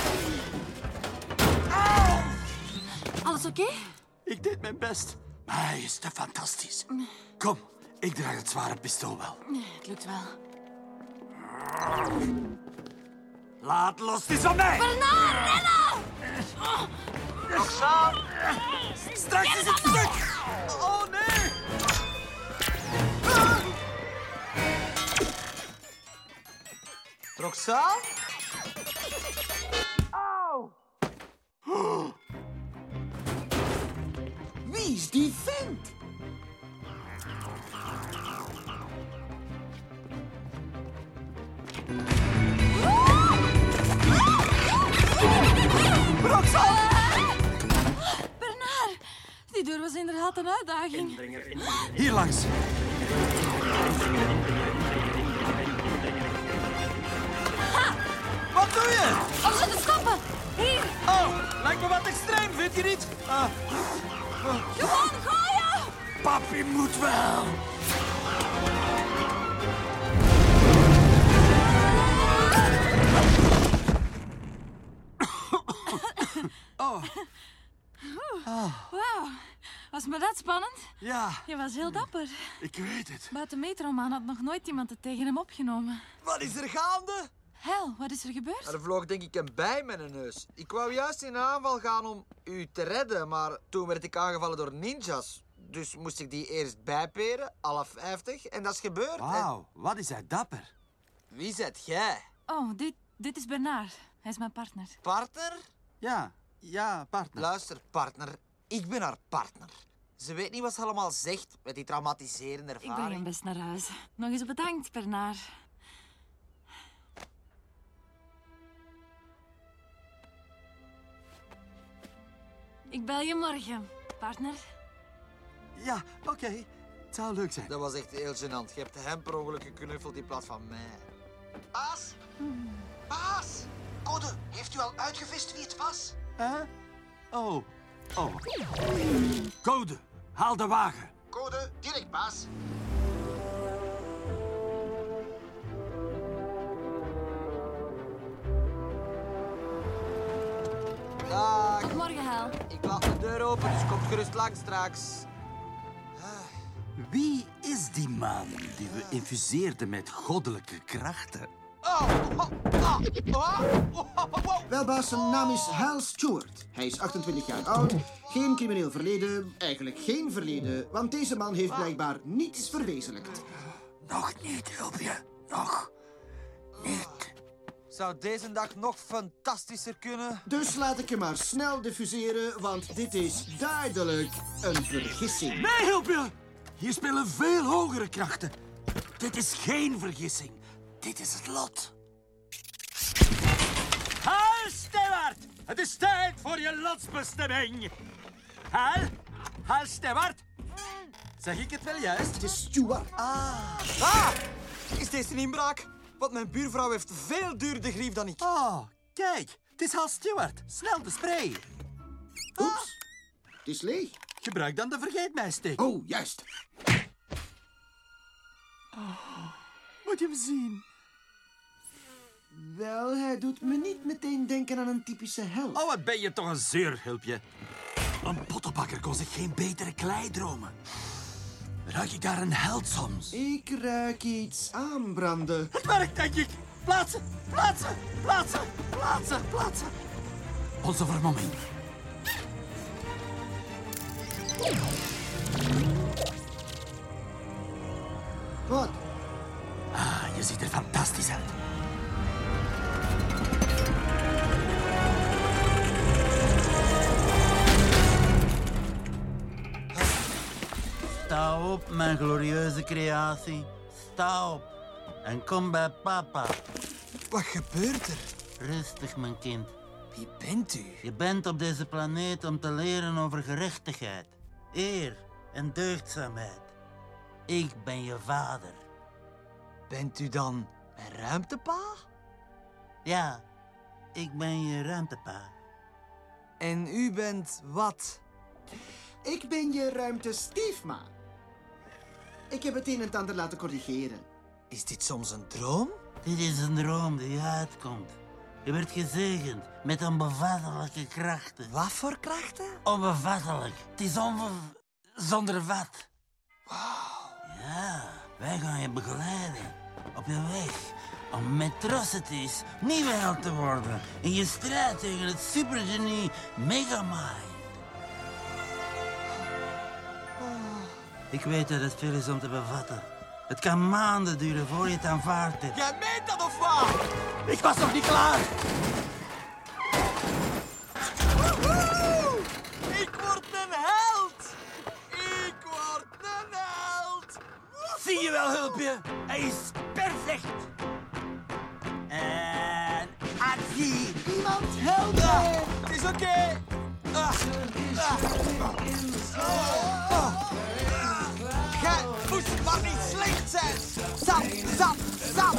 Ah. Alles oké? Ik deed mijn best, maar hij is te fantastisch. Kom, ik draag het zware pistool wel. Nee, het lukt wel. Laat los, het is van mij! Bernard, rennen! Oh. Roxanne! Straks is het stuk! Oh, nee! Ah. Roxanne? Au! Oh. Wie is die vent? Roxanne! Bernard, die deur was inderdaad een uitdaging. Hier langs. Ha! Wat doe je? Om ze te stoppen. Hier. Oh, lijkt me wat extreem, vind je niet? Uh, uh. Gewoon gooien! Papi moet wel. Oh. Oh. Wauw, was me dat spannend? Ja. Je was heel dapper. Ik weet het. Buiten Metroman had nog nooit iemand het tegen hem opgenomen. Wat is er gaande? Hel, wat is er gebeurd? Er vloog denk ik een bij met een neus. Ik wou juist in een aanval gaan om u te redden, maar toen werd ik aangevallen door ninjas. Dus moest ik die eerst bijperen, alle vijftig, en dat is gebeurd. Wauw, en... wat is hij dapper. Wie zet jij? Oh, dit, dit is Bernard. Hij is mijn partner. Partner? Ja, ja, partner. Luister, partner. Ik ben haar partner. Ze weet niet wat ze allemaal zegt met die traumatiserende ervaring. Ik breng hem best naar huis. Nog eens bedankt, Bernard. Ik bel je morgen, partner. Ja, oké. Okay. Het zou leuk zijn. Dat was echt heel gênant. Je hebt hem per ongeluk geknuffeld in plaats van mij. Baas? Baas? Code, heeft u al uitgevist wie het was? Huh? Oh. Oh. Code, haal de wagen. Code, direct, baas. Dag. Tot morgen, Hel. Ik laat de deur open, dus komt gerust langs straks. Wie is die man die we infuseerden met goddelijke krachten? Oh, oh, oh, oh, oh, oh. Wel, baas, zijn naam is Hal Stewart. Hij is achtentwintig jaar oud, geen crimineel verleden, eigenlijk geen verleden, want deze man heeft blijkbaar niets verwezenlijkt. Nog niet, hulp je. Nog niet. Zou deze dag nog fantastischer kunnen? Dus laat ik hem maar snel diffuseren, want dit is duidelijk een vergissing. Nee, hulp je! Hier spelen veel hogere krachten. Dit is geen vergissing. Dit is het lot. Hal Stewart! Het is tijd voor je lotsbestemming. Hal? Hal Stewart? Zeg ik het wel juist? Het is Stewart. Ah. Ah! Is deze een inbraak? Want mijn buurvrouw heeft veel duurder grief dan ik. Oh, kijk. Het is Hal Stewart. Snel de spray. Oeps. Het is leeg. Gebruik dan de vergeetmijstick. Oh, juist. Oh, moet je hem zien? Wel, hij doet me niet meteen denken aan een typische held. Oh, wat ben je toch een zeurhulpje. Een pottenbakker kon zich geen betere klei dromen. Ruik ik daar een held soms? Ik ruik iets aanbranden. Het werkt, denk ik. Plaatsen, plaatsen, plaatsen, plaatsen, plaatsen. Onze vermomming. Wat? Ah, je ziet er fantastisch uit. Sta op, mijn glorieuze creatie. Sta op en kom bij papa. Wat gebeurt er? Rustig, mijn kind. Wie bent u? Je bent op deze planeet om te leren over gerechtigheid, eer en deugdzaamheid. Ik ben je vader. Bent u dan een ruimtepa? Ja, ik ben je ruimtepa. En u bent wat? Ik ben je ruimte-stiefma. Ik heb het een en het ander laten corrigeren. Is dit soms een droom? Dit is een droom die uitkomt. Je werd gezegend met onbevattelijke krachten. Wat voor krachten? Onbevattelijk. Het is onbe... zonder vat. Wauw. Ja, wij gaan je begeleiden op je weg om Metrocity's nieuwe held te worden in je strijd tegen het supergenie Megamind. Ik weet dat het veel is om te bevatten. Het kan maanden duren voor je het aanvaard hebt. Jij meent dat of wat? Ik was nog niet klaar. Woehoe! Ik word een held! Ik word een held! Zie je wel, hulpje? Hij is perfect. En actie. Iemand help me! Ah, het is oké. Okay. Ah, ah. Oh. Gij moest maar niet slecht zijn. Zap, zap, zap.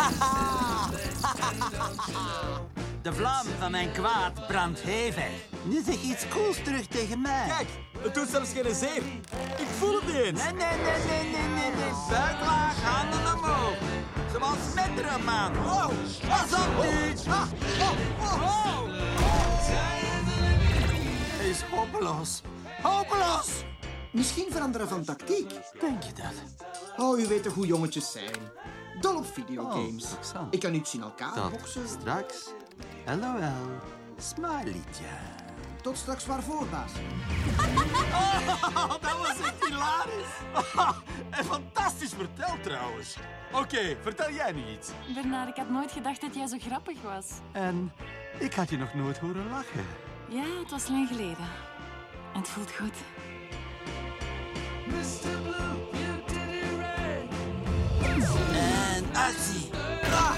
De vlam van mijn kwaad brandt hevig. Nu zeg je iets cools terug tegen mij. Kijk, het doet zelfs geen zeer. Ik voel het niet eens. Nee, nee, nee, nee, nee, nee, nee. Buik laag, handen omhoog. Zoals Metroman. Wow. Pas op nu. Ah, oh, oh, oh. Hij is hopeloos. Hopeloos. Misschien veranderen van tactiek. Denk je dat? Oh, u weet toch hoe jongetjes zijn. Dol op videogames. Oh, Roxanne. Ik kan niet zien elkaar Tot boksen. straks. LOL. Smileytje. Tot straks waarvoor, baas? Oh, dat was echt hilarisch. En fantastisch verteld trouwens. Oké, okay, vertel jij nu iets. Bernard, ik had nooit gedacht dat jij zo grappig was. En ik had je nog nooit horen lachen. Ja, het was lang geleden. En het voelt goed. En actie. Ah.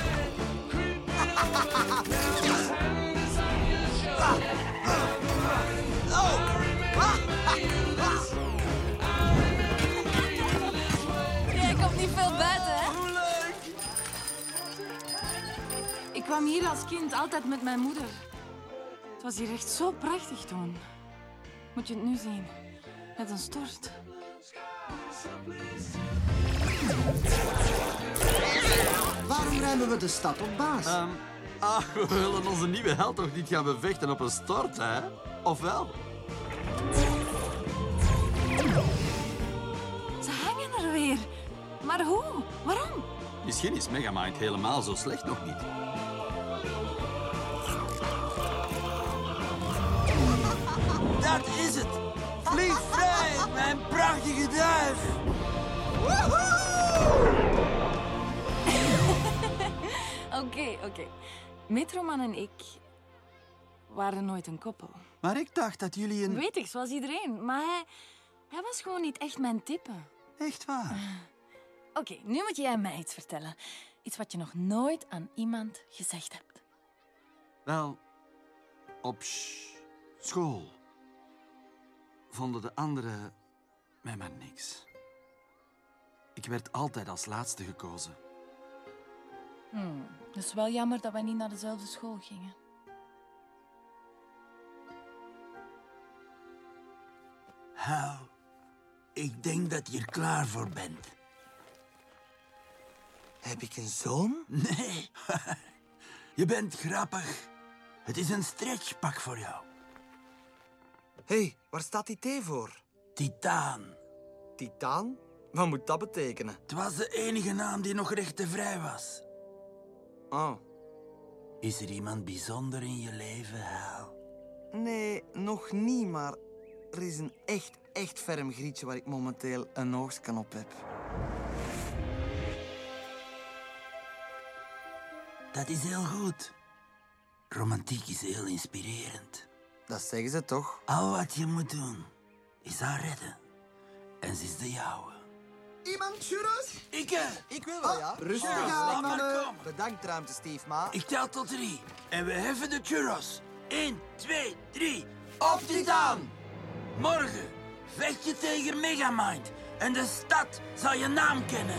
Jij komt niet veel buiten, hè? Hoe leuk! Ik kwam hier als kind altijd met mijn moeder. Het was hier echt zo prachtig toen. Moet je het nu zien? Met een stort. Waarom ruimen we de stad op, baas? Um, ah, we willen onze nieuwe held toch niet gaan bevechten op een stort, hè? Of wel? Ze hangen er weer. Maar hoe? Waarom? Misschien is Megamind helemaal zo slecht nog niet. Dat is het. Vlieg vrij, mijn prachtige duif. Oké, oké. Okay. Metroman en ik waren nooit een koppel. Maar ik dacht dat jullie een... Weet ik, zoals iedereen. Maar hij, hij was gewoon niet echt mijn type. Echt waar? Oké, okay, nu moet jij mij iets vertellen. Iets wat je nog nooit aan iemand gezegd hebt. Wel, op school vonden de anderen mij maar niks. Ik werd altijd als laatste gekozen. Hmm, het is wel jammer dat wij niet naar dezelfde school gingen. Hal, ik denk dat je er klaar voor bent. Heb ik een zoon? Nee, je bent grappig. Het is een stretchpak voor jou. Hé, hey, waar staat die T voor? Titaan. Titaan? Wat moet dat betekenen? Het was de enige naam die nog rechtenvrij was. Oh. Is er iemand bijzonder in je leven, Hal? Nee, nog niet, maar er is een echt, echt ferm grietje waar ik momenteel een oogstkan op heb. Dat is heel goed. Romantiek is heel inspirerend. Dat zeggen ze toch? Al wat je moet doen, is haar redden. En ze is de jouwe. Iemand churros? Ik, hè? Ik wil wel, ja. Rustig Churros, aan, lekker, mannen. kom. Bedankt, ruimte, Steve, ma. Ik tel tot drie. En we heffen de churros. Eén, twee, drie. Op Titaan! Morgen vecht je tegen Megamind. En de stad zal je naam kennen.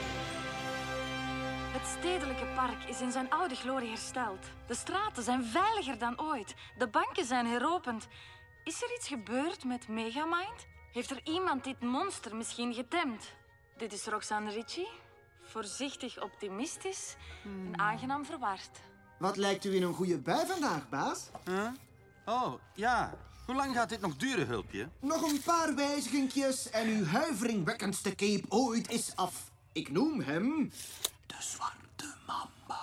Het stedelijke park is in zijn oude glorie hersteld. De straten zijn veiliger dan ooit. De banken zijn heropend. Is er iets gebeurd met Megamind? Heeft er iemand dit monster misschien getemd? Dit is Roxanne Ritchie. Voorzichtig optimistisch en aangenaam verward. Wat lijkt u in een goede bui vandaag, baas? Huh? Oh, ja. Hoe lang gaat dit nog duren, hulpje? Nog een paar wijzigingjes en uw huiveringwekkendste cape ooit is af. Ik noem hem... De Zwarte Mamba.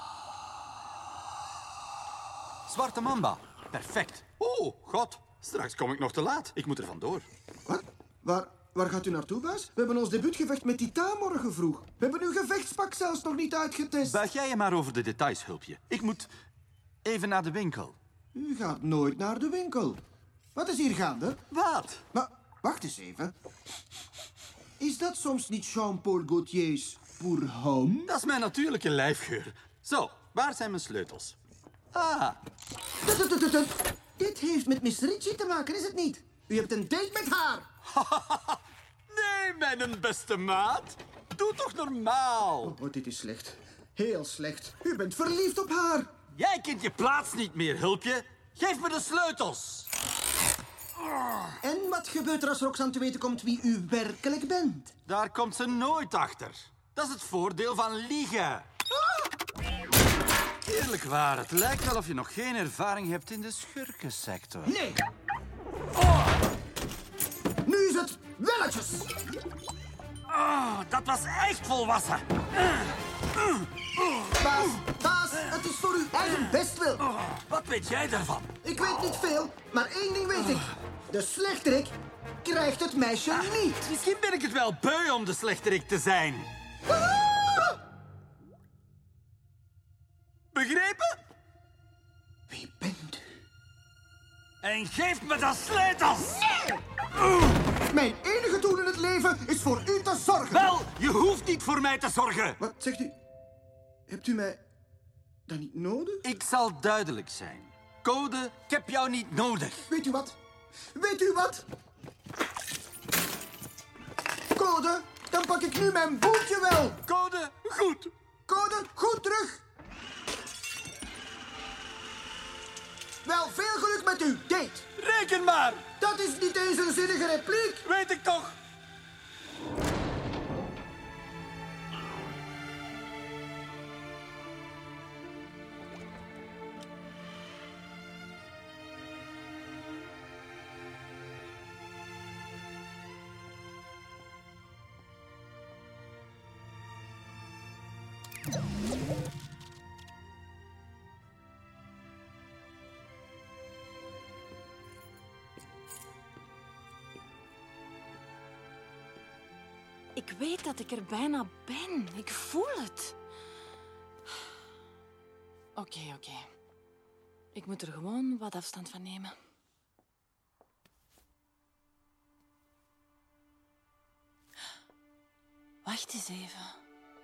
Zwarte Mamba. Perfect. Oh, god. Straks kom ik nog te laat. Ik moet er vandoor. Wat? Waar, waar gaat u naartoe, baas? We hebben ons debuutgevecht met Titaan morgen vroeg. We hebben uw gevechtspak zelfs nog niet uitgetest. Buig jij je maar over de details, hulpje. Ik moet even naar de winkel. U gaat nooit naar de winkel. Wat is hier gaande? Wat? Maar, wacht eens even. Is dat soms niet Jean-Paul Gaultier's pour homme? Dat is mijn natuurlijke lijfgeur. Zo, waar zijn mijn sleutels? Ah. Tut, tut, tut, tut. Dit heeft met Miss Ritchie te maken, is het niet? U hebt een date met haar. Nee, mijn beste maat. Doe toch normaal. Oh, oh, dit is slecht. Heel slecht. U bent verliefd op haar. Jij kent je plaats niet meer, hulpje. Geef me de sleutels. En wat gebeurt er als Roxanne te weten komt wie u werkelijk bent? Daar komt ze nooit achter. Dat is het voordeel van liegen. Eerlijk waar, het lijkt wel of je nog geen ervaring hebt in de schurkensector. Nee. Oh. Nu is het welletjes. Oh, dat was echt volwassen. Baas, baas, het is voor uw eigen bestwil. Oh, wat weet jij daarvan? Ik weet niet veel, maar één ding weet ik. De slechterik krijgt het meisje Ah, niet. Misschien ben ik het wel beu om de slechterik te zijn. Ah! Begrepen? Wie bent u? En geef me de sleutels! Nee! Uh. Mijn enige doel in het leven is voor u te zorgen. Wel, je hoeft niet voor mij te zorgen. Wat zegt u? Hebt u mij dan niet nodig? Ik zal duidelijk zijn. Code, ik heb jou niet nodig. Weet u wat? Weet u wat? Code, dan pak ik nu mijn boeltje wel. Code, goed. Code, goed terug. Wel, veel geluk met uw date. Reken maar. Dat is niet eens een zinnige repliek. Weet ik toch. Ik weet dat ik er bijna ben. Ik voel het. Oké, okay, oké. Okay. Ik moet er gewoon wat afstand van nemen. Wacht eens even.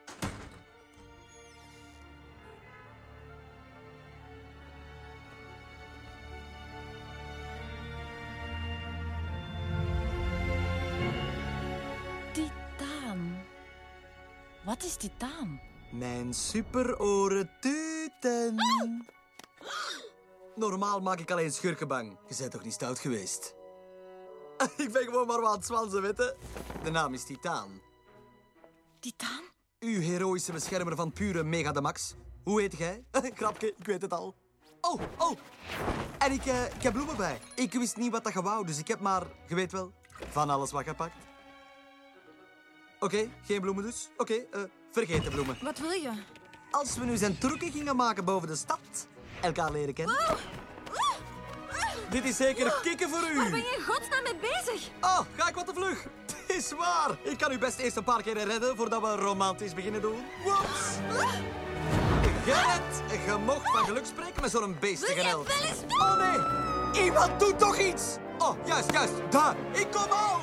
Titaan. Wat is Titaan? Mijn superoren tuten. Normaal maak ik alleen schurken bang. Je bent toch niet stout geweest? Ik ben gewoon maar wat aan het zwansen, weten. De naam is Titaan. Titaan? Uw heroïsche beschermer van pure Mega de Max. Hoe heet jij? Grapje, ik weet het al. Oh, oh. En ik, uh, ik heb bloemen bij. Ik wist niet wat dat je wou, dus ik heb maar, je weet wel, van alles wat gepakt. Oké, okay, geen bloemen dus. Oké, okay, uh, vergeet de bloemen. Wat wil je? Als we nu zijn trucken gingen maken boven de stad, elkaar leren kennen. Wow. Dit is zeker wow. kicken voor u. Waar ben je in godsnaam mee bezig? Oh, ga ik wat te vlug. Het is waar. Ik kan u best eerst een paar keer redden voordat we romantisch beginnen doen. Woeps. Gerrit, je mocht van geluk spreken met zo'n beestige held. Wil je wel eens doen? Oh nee, iemand doet toch iets. Oh, juist, juist. Daar, ik kom al.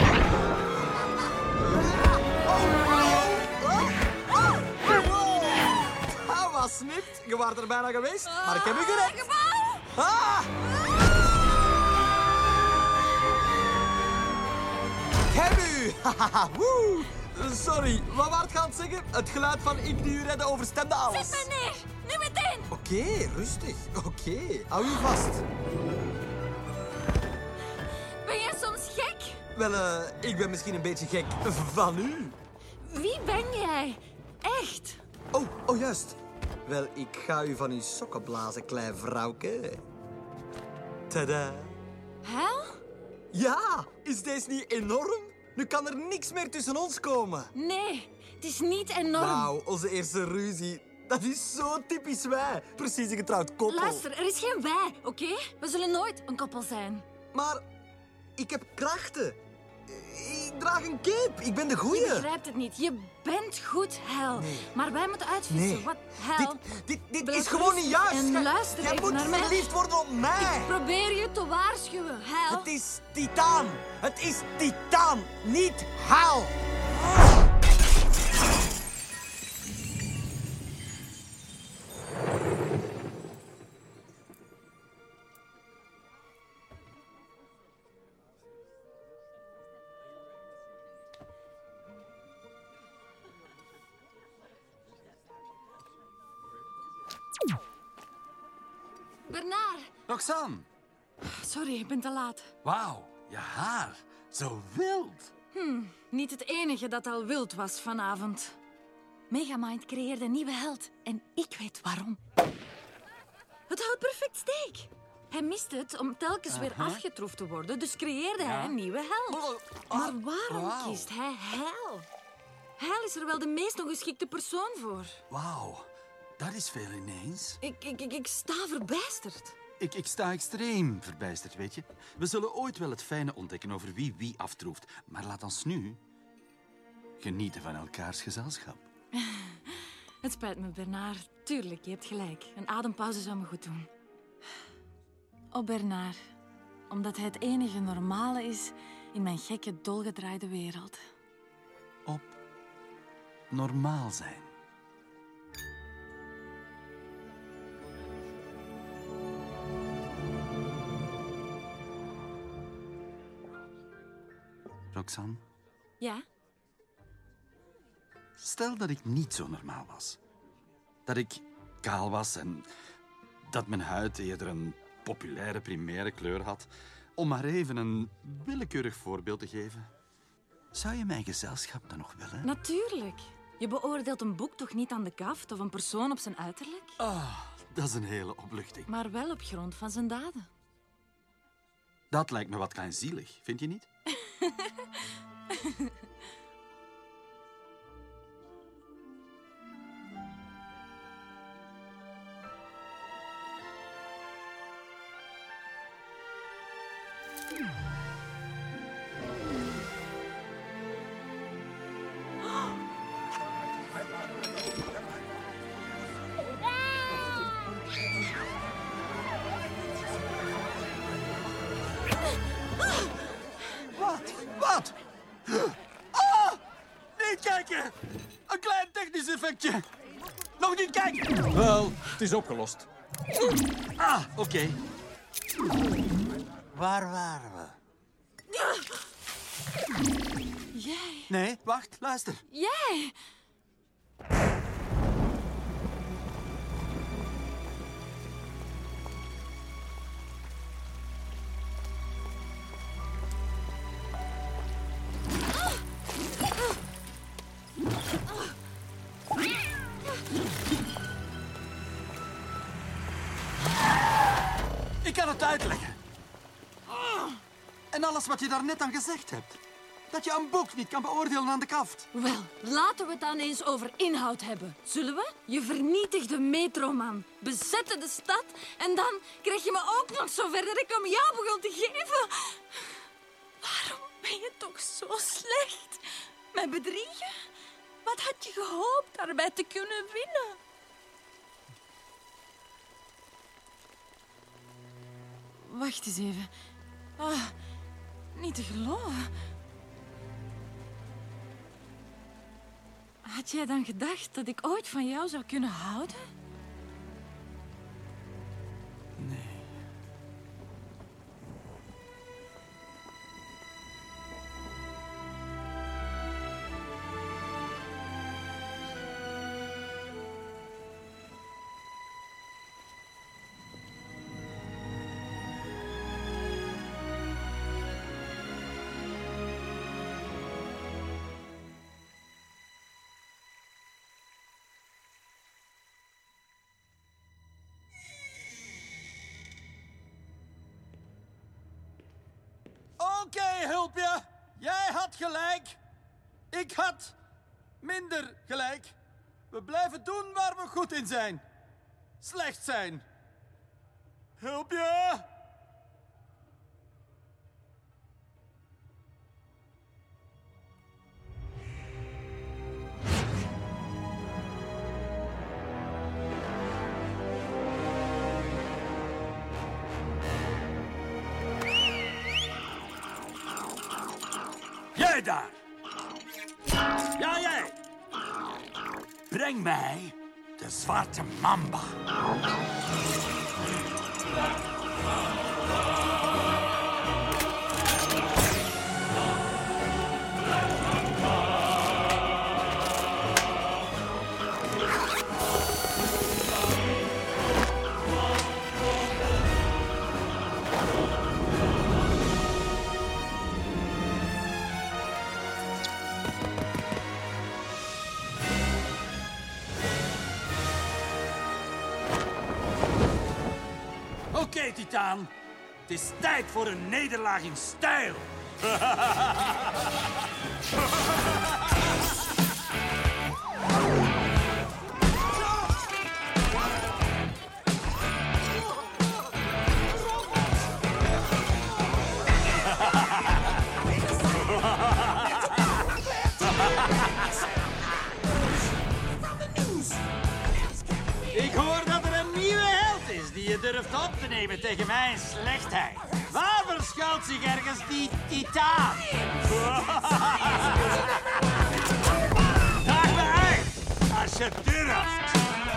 Dat was snipt. Je was er bijna geweest, maar ik heb u gered. Ah! Ik heb u. Woe. Sorry, wat waart gaan het zeggen? Het geluid van ik die u redde overstemde alles. Zet mij neer, nu meteen. Oké, okay, rustig. Oké, okay. Hou u vast. Ben jij soms gek? Wel, uh, ik ben misschien een beetje gek van u. Wie ben jij? Echt? Oh, oh juist. Wel, ik ga u van uw sokken blazen, klein vrouwke. Tada. Hel? Ja, is deze niet enorm? Nu kan er niks meer tussen ons komen. Nee, het is niet enorm. Wauw, onze eerste ruzie. Dat is zo typisch wij. Precies een getrouwd koppel. Luister, er is geen wij, oké? Okay? We zullen nooit een koppel zijn. Maar ik heb krachten. Ik draag een cape. Ik ben de goeie. Je begrijpt het niet. Je bent goed, Hel. Nee. Maar wij moeten uitvissen. Nee. Wat, Hel? Dit, dit, dit is gewoon niet juist. En luister Jij even moet naar mij. verliefd worden op mij. Ik probeer je te waarschuwen, Hel. Het is Titaan. Het is Titaan, niet Hel. Bernard. Roxanne. Sorry, ik ben te laat. Wauw, je haar. Zo wild. Hm, niet het enige dat al wild was vanavond. Megamind creëerde een nieuwe held. En ik weet waarom. Het houdt perfect steek. Hij miste het om telkens uh-huh. weer afgetroefd te worden. Dus creëerde ja. hij een nieuwe held. Oh, oh, maar waarom wow. kiest hij Hel? Hel is er wel de meest ongeschikte persoon voor. Wauw. Dat is veel ineens. Ik, ik, ik, ik sta verbijsterd. Ik, ik sta extreem verbijsterd, weet je. We zullen ooit wel het fijne ontdekken over wie wie aftroeft. Maar laat ons nu genieten van elkaars gezelschap. Het spijt me, Bernard. Tuurlijk, je hebt gelijk. Een adempauze zou me goed doen. Oh, Bernard. Omdat hij het enige normale is in mijn gekke, dolgedraaide wereld. Op normaal zijn. Roxanne? Ja? Stel dat ik niet zo normaal was. Dat ik kaal was en dat mijn huid eerder een populaire primaire kleur had. Om maar even een willekeurig voorbeeld te geven. Zou je mijn gezelschap dan nog willen? Natuurlijk. Je beoordeelt een boek toch niet aan de kaft of een persoon op zijn uiterlijk? Oh, dat is een hele opluchting. Maar wel op grond van zijn daden. Dat lijkt me wat kleinzielig, vind je niet? Wat? Oh! Niet kijken! Een klein technisch effectje. Nog niet kijken! Wel, het is opgelost. Ah, oké. Okay. Waar waren we? Jij? Nee, wacht, luister. Jij? het uitleggen. En alles wat je daarnet aan gezegd hebt. Dat je een boek niet kan beoordelen aan de kaft. Wel, laten we het dan eens over inhoud hebben. Zullen we? Je vernietigde Metroman, bezette de stad en dan kreeg je me ook nog zover dat ik om jou begon te geven. Waarom ben je toch zo slecht? Mij bedriegen? Wat had je gehoopt daarbij te kunnen winnen? Wacht eens even. Oh, niet te geloven. Had jij dan gedacht dat ik ooit van jou zou kunnen houden? Nee. Oké, okay, hulpje. Jij had gelijk. Ik had minder gelijk. We blijven doen waar we goed in zijn. Slecht zijn. Hulpje. Jij daar! Ja, jij! Breng mij de zwarte mamba. Oké, okay, Titaan. Het is tijd voor een nederlaag in stijl. Ik hoor dat er een nieuwe held is die je durft op te nemen tegen mijn slechtheid. Waar verschuilt zich ergens die Titaan? Daag me uit, als je durft.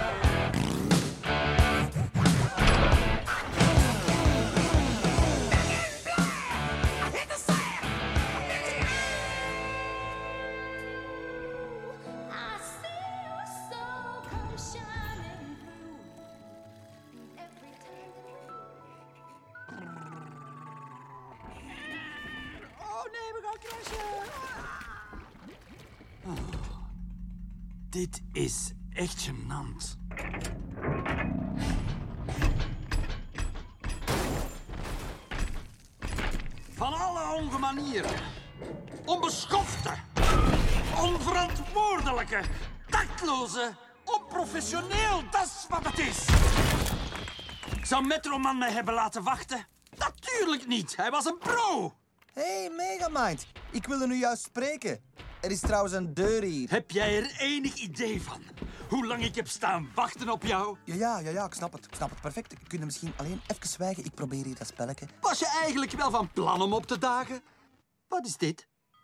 Dit is echt gênant. Van alle ongemanieren, onbeschofte, onverantwoordelijke, tactloze, onprofessioneel, dat is wat het is. Zou Metroman mij hebben laten wachten? Natuurlijk niet, hij was een pro. Hé, hey, Megamind, ik wilde nu juist spreken. Er is trouwens een deur hier. Heb jij er enig idee van hoe lang ik heb staan wachten op jou? Ja, ja, ja, ja, ik snap het. Ik snap het perfect. Kun je misschien alleen even zwijgen? Ik probeer hier dat spelletje. Was je eigenlijk wel van plan om op te dagen? Wat is dit?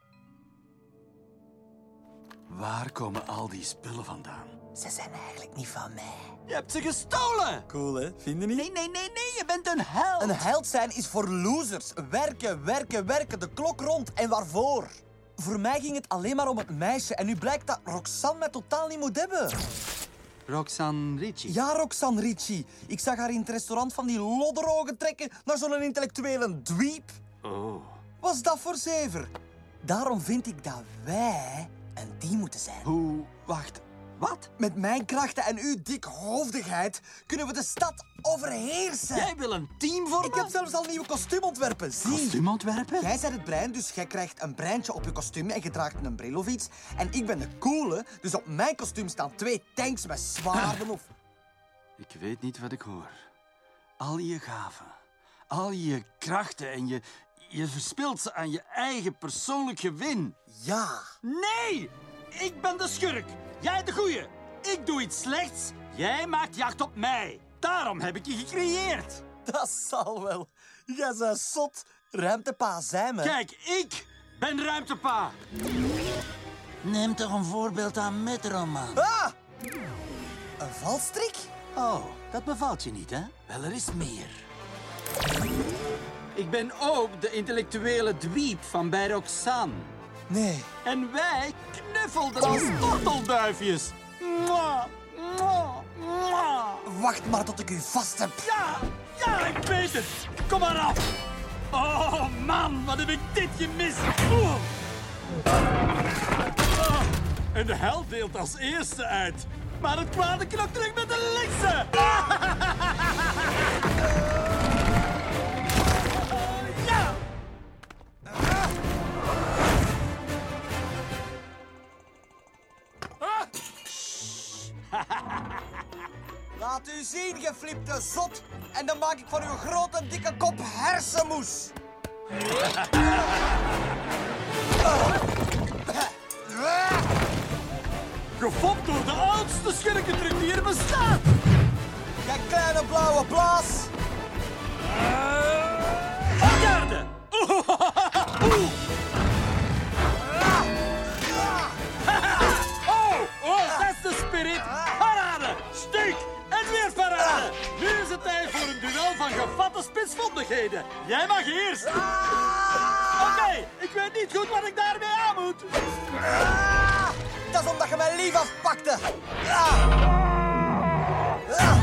Waar komen al die spullen vandaan? Ze zijn eigenlijk niet van mij. Je hebt ze gestolen! Cool, hè? Vind je niet? Nee, nee, nee, nee. Je bent een held. Een held zijn is voor losers. Werken, werken, werken. De klok rond. En waarvoor? Voor mij ging het alleen maar om het meisje. En nu blijkt dat Roxanne mij totaal niet moet hebben. Roxanne Ritchie? Ja, Roxanne Ritchie. Ik zag haar in het restaurant van die lodderogen trekken naar zo'n intellectuele dweep. Oh. Was dat voor zever? Daarom vind ik dat wij een team moeten zijn. Hoe? Wacht. Wat? Met mijn krachten en uw dikhoofdigheid kunnen we de stad overheersen. Jij wil een team vormen? Ik heb zelfs al nieuwe kostuumontwerpen. Zie. Kostuumontwerpen? Jij bent het brein, dus jij krijgt een breintje op je kostuum en je draagt een bril of iets. En ik ben de coole, dus op mijn kostuum staan twee tanks met zwaarden of... Ik weet niet wat ik hoor. Al je gaven, al je krachten en je... Je verspilt ze aan je eigen persoonlijk gewin. Ja. Nee! Ik ben de schurk. Jij de goeie. Ik doe iets slechts. Jij maakt jacht op mij. Daarom heb ik je gecreëerd. Dat zal wel. Jij bent zot. Ruimtepa zijn me. Kijk, ik ben Ruimtepa. Neem toch een voorbeeld aan Metroman. Ah! Een valstrik? Oh, dat bevalt je niet, hè? Wel, er is meer. Ik ben ook de intellectuele dweep van bij Roxanne. Nee. En wij knuffelden als tortelduifjes. Mwah, mwah, mwah. Wacht maar tot ik u vast heb. Ja, ja, ik weet het. Kom maar af. Oh, man, wat heb ik dit gemist. Oeh. Ah, en de held deelt als eerste uit. Maar het kwade knokt terug met de linkse. Ja! Laat u zien, geflipte zot. En dan maak ik van uw grote, dikke kop hersenmoes. Gefopt door de oudste schurkendruk die er bestaat. Jij kleine blauwe blaas. Garde! Oh, oh, dat is de spirit. Parade, stuk en weer parade. Nu is het tijd voor een duel van gevatte spitsvondigheden. Jij mag eerst. Oké, okay, ik weet niet goed wat ik daarmee aan moet. Dat is omdat je mijn lief afpakte. Ah. Ah.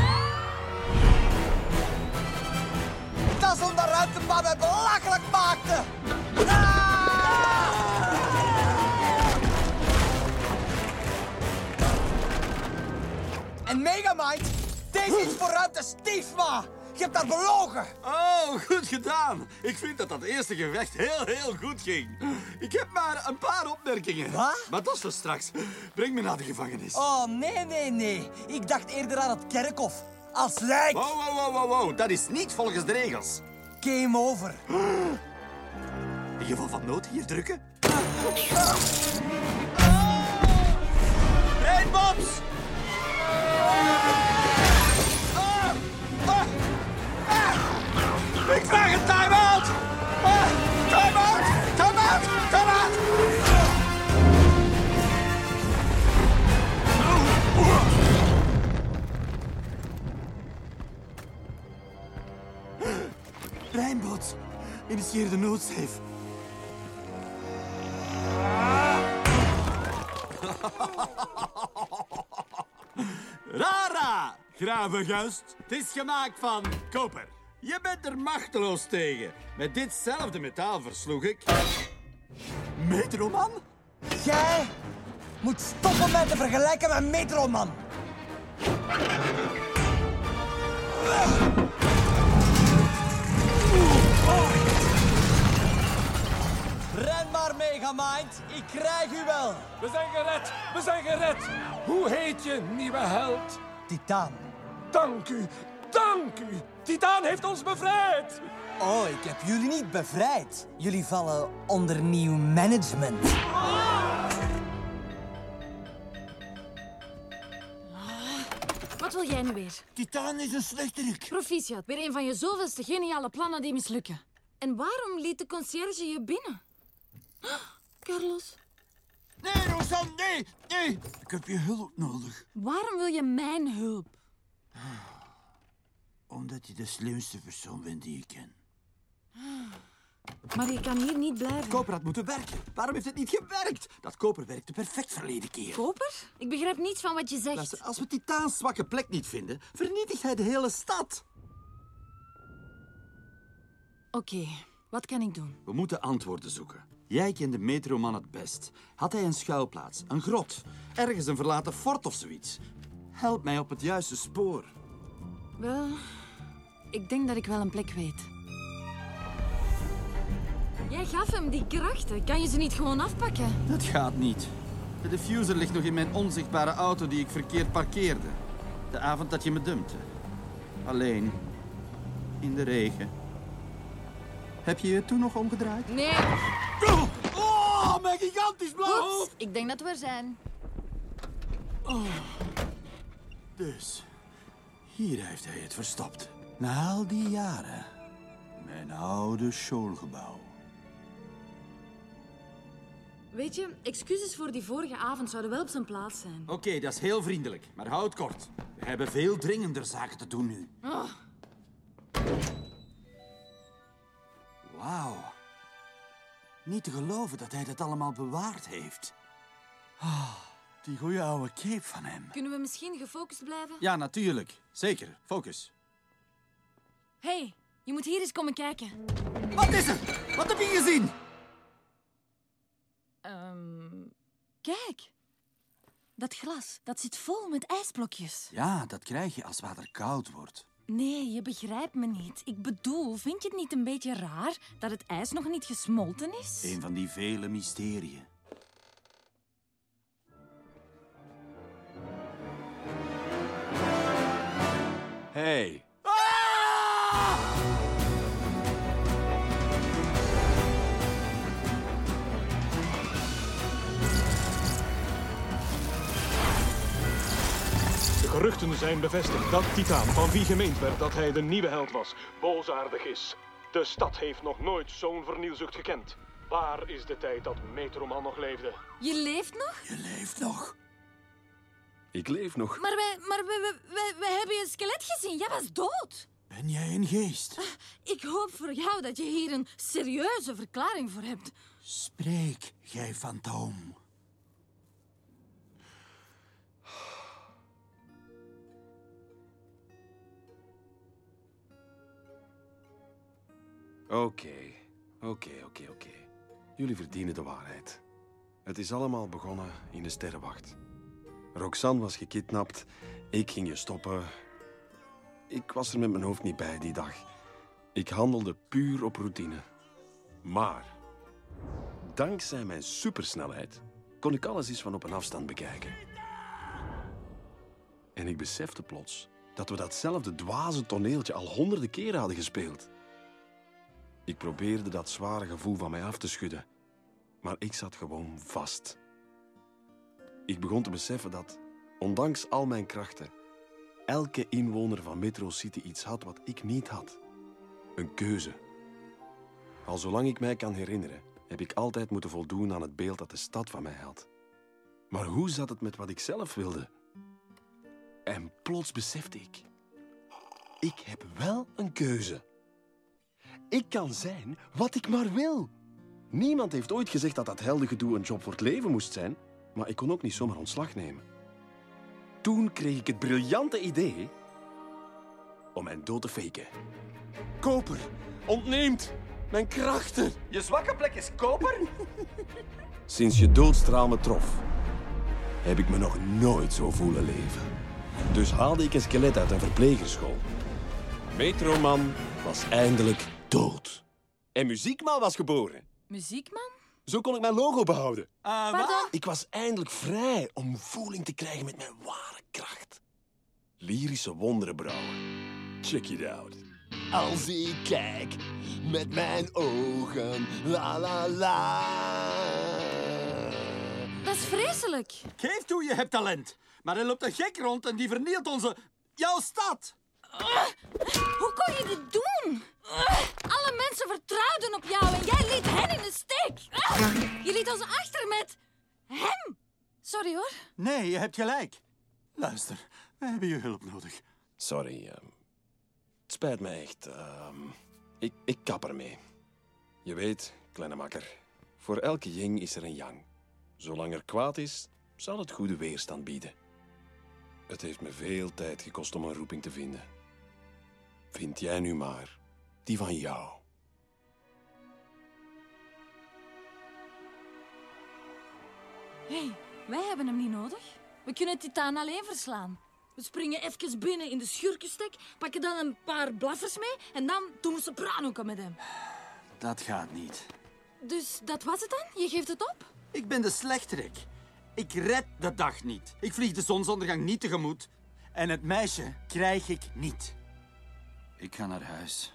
Dat is omdat Ruimtepa mij belachelijk maakte. Ah. En Megamind, deze is vooruit de stiefma. Je hebt dat belogen. Oh, goed gedaan. Ik vind dat dat eerste gevecht heel, heel goed ging. Ik heb maar een paar opmerkingen. Wat? Maar dat is voor straks. Breng me naar de gevangenis. Oh, nee, nee, nee. Ik dacht eerder aan het kerkhof. Als lijk. Wow, wow, wow, wow, wow. Dat is niet volgens de regels. Game over. In geval van nood hier drukken. Brainbombs! Ik vraag een time-out! Ah, time-out! Time-out! Time-out! Rijnboot, initieer de noodsafe. Rara, gravengast. Het is gemaakt van koper. Je bent er machteloos tegen. Met ditzelfde metaal versloeg ik... Metroman? Jij moet stoppen met te vergelijken met Metroman. Ren maar, Megamind. Ik krijg u wel. We zijn gered. We zijn gered. Hoe heet je, nieuwe held? Titaan. Dank u. Dank u. Titaan heeft ons bevrijd. Oh, ik heb jullie niet bevrijd. Jullie vallen onder nieuw management. Wat wil jij nu weer? Titaan is een slechterik. Proficiat, weer een van je zoveelste geniale plannen die mislukken. En waarom liet de conciërge je binnen? Carlos? Nee, Roxanne, nee, nee. Ik heb je hulp nodig. Waarom wil je mijn hulp? Omdat je de slimste persoon bent die ik ken. Maar je kan hier niet blijven. Koper had moeten werken. Waarom heeft het niet gewerkt? Dat koper werkte perfect verleden keer. Koper? Ik begrijp niets van wat je zegt. Luister, als we Titaans zwakke plek niet vinden, vernietigt hij de hele stad. Oké, okay, wat kan ik doen? We moeten antwoorden zoeken. Jij kent de metroman het best. Had hij een schuilplaats, een grot, ergens een verlaten fort of zoiets? Help mij op het juiste spoor. Wel, ik denk dat ik wel een plek weet. Jij gaf hem die krachten. Kan je ze niet gewoon afpakken? Dat gaat niet. De diffuser ligt nog in mijn onzichtbare auto die ik verkeerd parkeerde. De avond dat je me dumpte. Alleen. In de regen. Heb je je toen nog omgedraaid? Nee. Oh, mijn gigantisch blauw Oeps, hoofd! ik denk dat we er zijn. Oh. Dus. Hier heeft hij het verstopt. Na al die jaren. Mijn oude schoolgebouw. Weet je, excuses voor die vorige avond zouden wel op zijn plaats zijn. Oké, okay, dat is heel vriendelijk, maar houd het kort. We hebben veel dringender zaken te doen nu. Oh. Wauw. Niet te geloven dat hij dat allemaal bewaard heeft. Oh, die goeie oude cape van hem. Kunnen we misschien gefocust blijven? Ja, natuurlijk. Zeker. Focus. Hé, hey, je moet hier eens komen kijken. Wat is er? Wat heb je gezien? Um, kijk. Dat glas, dat zit vol met ijsblokjes. Ja, dat krijg je als water koud wordt. Nee, je begrijpt me niet. Ik bedoel, vind je het niet een beetje raar dat het ijs nog niet gesmolten is? Een van die vele mysterieën. Hey. De geruchten zijn bevestigd dat Titaan, van wie gemeend werd dat hij de nieuwe held was, boosaardig is. De stad heeft nog nooit zo'n vernielzucht gekend. Waar is de tijd dat Metroman nog leefde? Je leeft nog? Je leeft nog. Ik leef nog. Maar wij, maar wij, wij, wij, wij hebben je skelet gezien. Jij was dood. Ben jij een geest? Ik hoop voor jou dat je hier een serieuze verklaring voor hebt. Spreek, jij fantoom. Oké, oké, oké, oké. Jullie verdienen de waarheid. Het is allemaal begonnen in de sterrenwacht. Roxanne was gekidnapt. Ik ging je stoppen. Ik was er met mijn hoofd niet bij die dag. Ik handelde puur op routine. Maar, dankzij mijn supersnelheid kon ik alles eens van op een afstand bekijken. En ik besefte plots dat we datzelfde dwaze toneeltje al honderden keren hadden gespeeld. Ik probeerde dat zware gevoel van mij af te schudden, maar ik zat gewoon vast. Ik begon te beseffen dat, ondanks al mijn krachten, elke inwoner van Metro City iets had wat ik niet had. Een keuze. Al zolang ik mij kan herinneren, heb ik altijd moeten voldoen aan het beeld dat de stad van mij had. Maar hoe zat het met wat ik zelf wilde? En plots besefte ik, ik heb wel een keuze. Ik kan zijn wat ik maar wil. Niemand heeft ooit gezegd dat dat heldengedoe een job voor het leven moest zijn, maar ik kon ook niet zomaar ontslag nemen. Toen kreeg ik het briljante idee om mijn dood te faken. Koper ontneemt mijn krachten. Je zwakke plek is koper? Sinds je doodstraal me trof, heb ik me nog nooit zo voelen leven. Dus haalde ik een skelet uit een verplegerschool. Metroman was eindelijk dood. En Muziekman was geboren. Muziekman? Zo kon ik mijn logo behouden. Uh, Pardon? Ik was eindelijk vrij om voeling te krijgen met mijn ware kracht. Lyrische wonderen brouwen. Check it out. Als ik kijk met mijn ogen, la la la. Dat is vreselijk. Geef toe, je hebt talent. Maar er loopt een gek rond en die vernielt onze... jouw stad. Uh, hoe kon je dit doen? Uh, alle mensen vertrouwden op jou en jij liet hen in de steek. Uh, je liet ons achter met hem. Sorry hoor. Nee, je hebt gelijk. Luister, we hebben je hulp nodig. Sorry, uh, het spijt me echt. Uh, ik, ik kap ermee. Je weet, kleine makker, voor elke yin is er een yang. Zolang er kwaad is, zal het goede weerstand bieden. Het heeft me veel tijd gekost om een roeping te vinden. Vind jij nu maar die van jou. Hé, hey, wij hebben hem niet nodig. We kunnen Titaan alleen verslaan. We springen even binnen in de schurkenstek, pakken dan een paar blaffers mee en dan doen we sopranoken met hem. Dat gaat niet. Dus dat was het dan? Je geeft het op? Ik ben de slechterik. Ik red de dag niet. Ik vlieg de zonsondergang niet tegemoet. En het meisje krijg ik niet. Ik ga naar huis.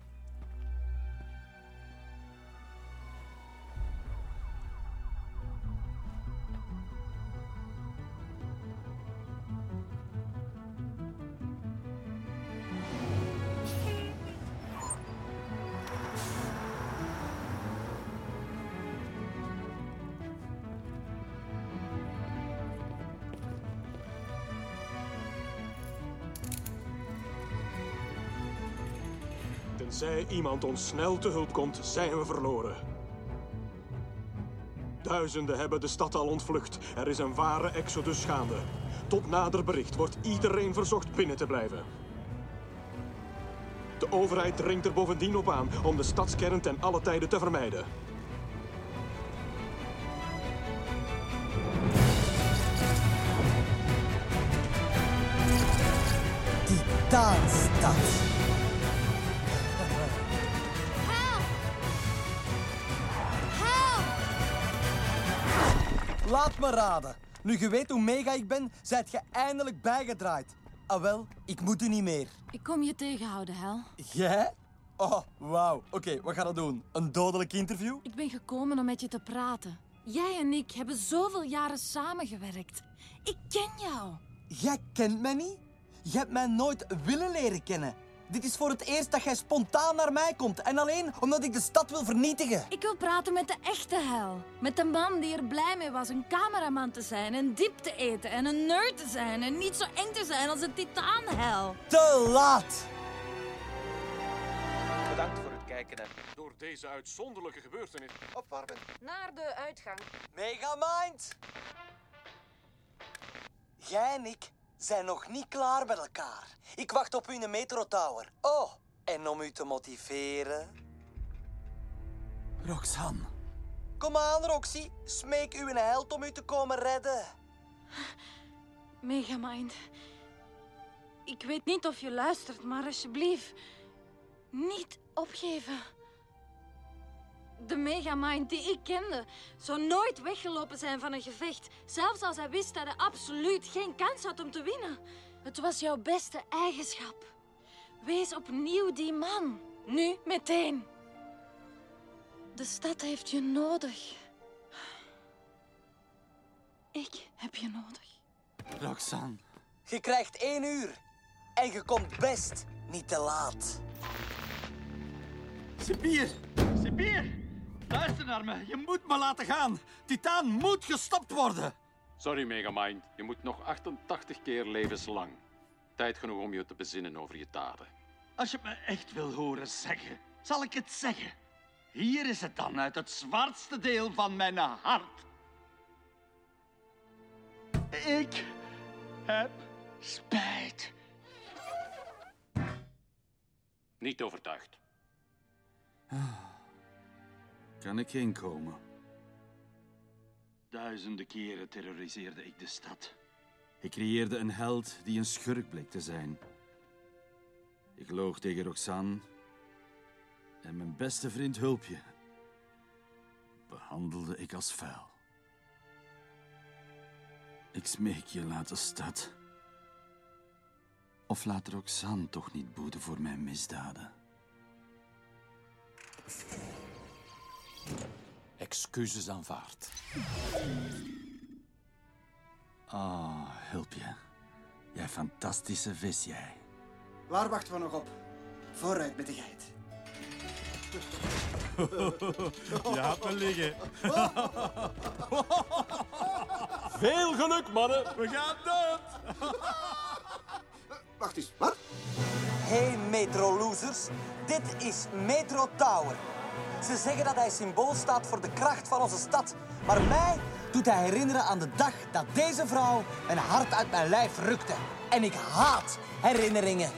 Tenzij iemand ons snel te hulp komt, zijn we verloren. Duizenden hebben de stad al ontvlucht. Er is een ware exodus gaande. Tot nader bericht wordt iedereen verzocht binnen te blijven. De overheid dringt er bovendien op aan om de stadskern ten alle tijde te vermijden. Titaanstad. Laat me raden. Nu je weet hoe mega ik ben, zijt je eindelijk bijgedraaid. Ah wel, ik moet u niet meer. Ik kom je tegenhouden, Hel. Jij? Oh, wauw. Oké, okay, wat gaan we doen? Een dodelijk interview? Ik ben gekomen om met je te praten. Jij en ik hebben zoveel jaren samengewerkt. Ik ken jou. Jij kent mij niet? Je hebt mij nooit willen leren kennen. Dit is voor het eerst dat jij spontaan naar mij komt. En alleen omdat ik de stad wil vernietigen. Ik wil praten met de echte Hel. Met de man die er blij mee was een cameraman te zijn en diep te eten en een nerd te zijn en niet zo eng te zijn als een titaanhel. Te laat! Bedankt voor het kijken en... Door deze uitzonderlijke gebeurtenis... Opwarmen. Naar de uitgang. Megamind! Jij en ik zijn nog niet klaar met elkaar. Ik wacht op u in de Metro Tower. Oh, en om u te motiveren... Roxanne. Kom aan, Roxy. Smeek uw held om u te komen redden. Megamind. Ik weet niet of je luistert, maar alsjeblieft... niet opgeven. De Megamind die ik kende zou nooit weggelopen zijn van een gevecht. Zelfs als hij wist dat hij absoluut geen kans had om te winnen. Het was jouw beste eigenschap. Wees opnieuw die man. Nu, meteen. De stad heeft je nodig. Ik heb je nodig. Roxanne. Je krijgt één uur. En je komt best niet te laat. Sibir! Sibir! Luister naar me. Je moet me laten gaan. Titaan moet gestopt worden. Sorry, Megamind. Je moet nog achtentachtig keer levenslang. Tijd genoeg om je te bezinnen over je daden. Als je het me echt wil horen zeggen, zal ik het zeggen. Hier is het dan uit het zwartste deel van mijn hart. Ik heb spijt. Niet overtuigd. Kan ik inkomen? Duizenden keren terroriseerde ik de stad. Ik creëerde een held die een schurk bleek te zijn. Ik loog tegen Roxanne. En mijn beste vriend Hulpje behandelde ik als vuil. Ik smeek je, laat de stad. Of laat Roxanne toch niet boeten voor mijn misdaden. Excuses aanvaard. Ah, oh, Hulpje. Jij fantastische vis, jij. Waar wachten we nog op? Vooruit met de geit. Je had me liggen. Veel geluk, mannen. We gaan dood. Wacht eens, wat? Hey, Metro-losers. Dit is Metro Tower. Ze zeggen dat hij symbool staat voor de kracht van onze stad. Maar mij doet hij herinneren aan de dag dat deze vrouw een hart uit mijn lijf rukte. En ik haat herinneringen.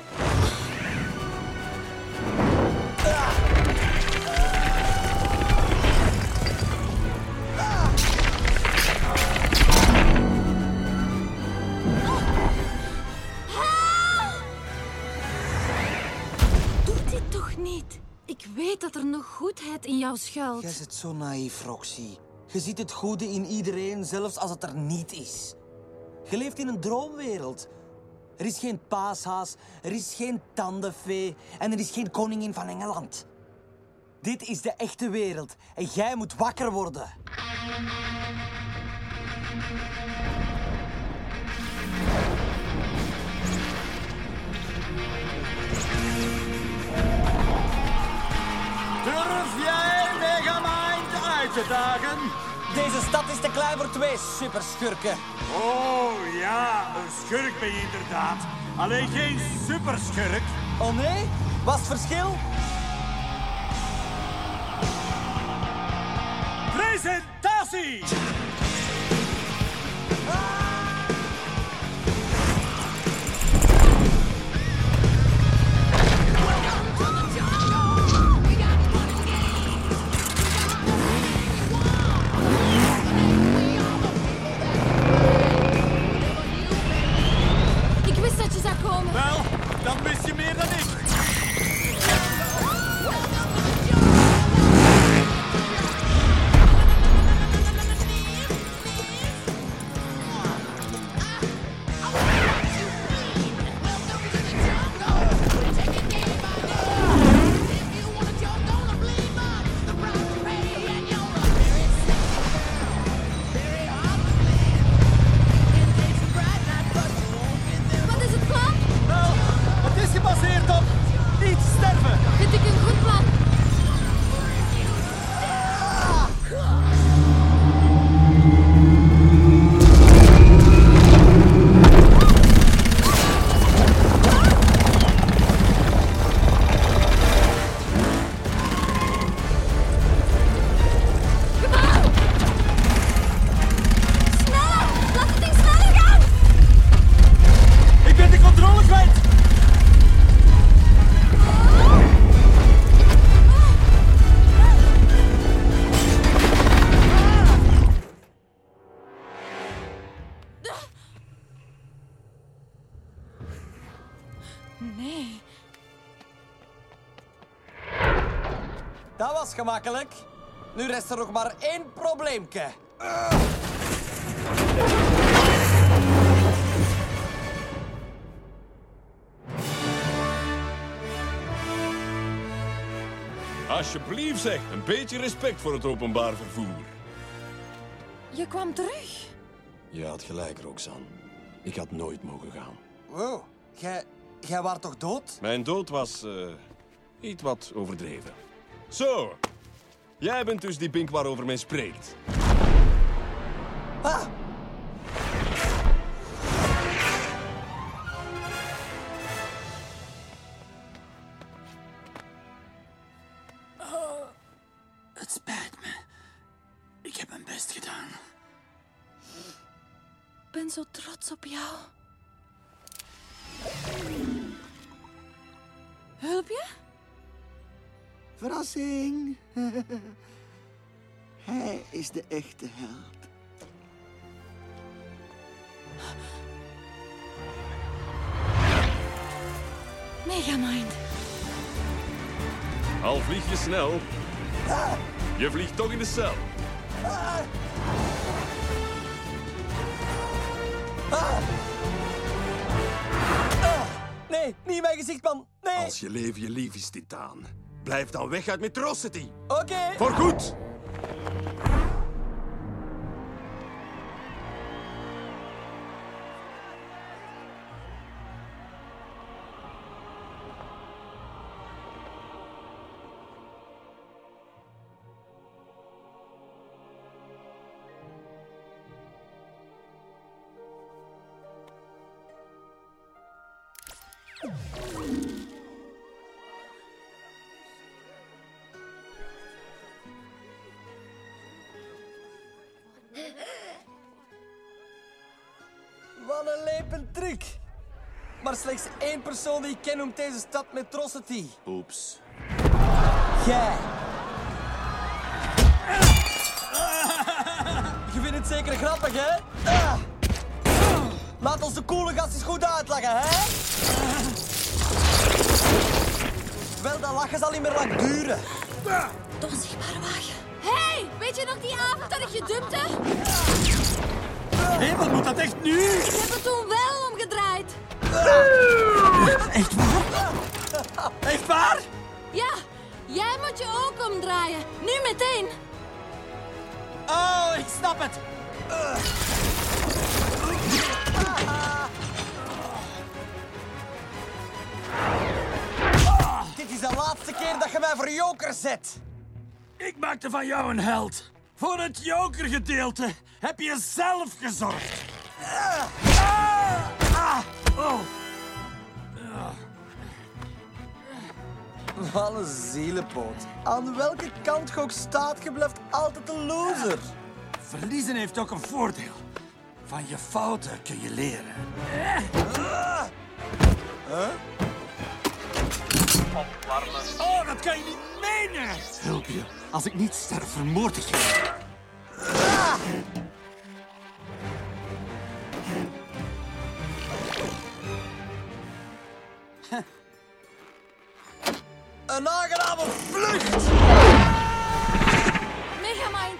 Ah! Ah! niet. Ik weet dat er nog goedheid in jou schuilt. Jij zit zo naïef, Roxy. Je ziet het goede in iedereen, zelfs als het er niet is. Je leeft in een droomwereld. Er is geen paashaas, er is geen tandenfee en er is geen koningin van Engeland. Dit is de echte wereld en jij moet wakker worden. Durf jij Megamind uit te dagen? Deze stad is te klein voor twee superschurken. Oh ja, een schurk ben je inderdaad. Alleen geen superschurk. Oh nee? Wat is het verschil? Presentatie! Ik wist dat je zou komen. Wel, dan wist je meer dan ik. Wat is het plan? Wel, het is gebaseerd op niet sterven. Vind ik een goed plan. Sneller! Laat het ding sneller gaan! Ik ben de controle kwijt. Nee. Dat was gemakkelijk. Nu rest er nog maar één probleemke. Alsjeblieft zeg, een beetje respect voor het openbaar vervoer. Je kwam terug. Je had gelijk, Roxanne. Ik had nooit mogen gaan. Wow, jij, jij waart toch dood? Mijn dood was eh iets wat overdreven. Zo, jij bent dus die pink waarover men spreekt. Ah! Het spijt me. Ik heb mijn best gedaan. Ik ben zo trots op jou. Hulp je? Verrassing. Hij is de echte held. Megamind. Al vlieg je snel, je vliegt toch in de cel. Nee, niet mijn gezicht, man. Nee. Als je leven je lief is, Titaan, blijf dan weg uit Metrocity. Oké. Voor goed. Wat een lepend truc. Maar slechts één persoon die ik ken noemt deze stad Metrocity. Oeps. Jij. Je vindt het zeker grappig, hè? Ah. Laat ons de coole gast eens goed uitleggen, hè? Wel, dat lachen zal niet meer lang duren. De onzichtbare wagen. Hé, hey, weet je nog die avond dat ik je dumpte? Hé, wat moet dat echt nu? Ik heb het toen wel omgedraaid. Echt waar? Echt waar? Ja, jij moet je ook omdraaien. Nu meteen. Oh, ik snap het. Dit is de laatste keer dat je mij voor joker zet. Ik maakte van jou een held. Voor het jokergedeelte heb je zelf gezorgd. Ah, ah, oh. Alle zielenpoot. Aan welke kant je ook staat, je blijft altijd een loser. Verliezen heeft ook een voordeel. Van je fouten kun je leren. Huh? Oh, dat kan je niet menen! Help je. Als ik niet sterf, vermoord ik je. Een aangename vlucht! Megamind.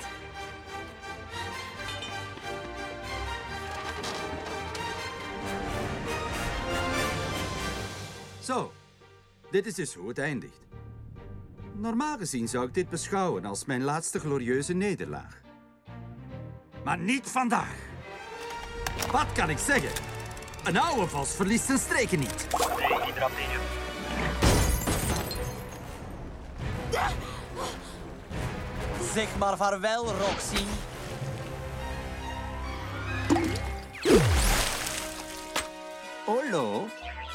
Zo, dit is dus hoe het eindigt. Normaal gezien zou ik dit beschouwen als mijn laatste glorieuze nederlaag. Maar niet vandaag. Wat kan ik zeggen? Een oude vos verliest zijn streken niet. Dehydrateren. Zeg maar vaarwel, Roxy. Hallo?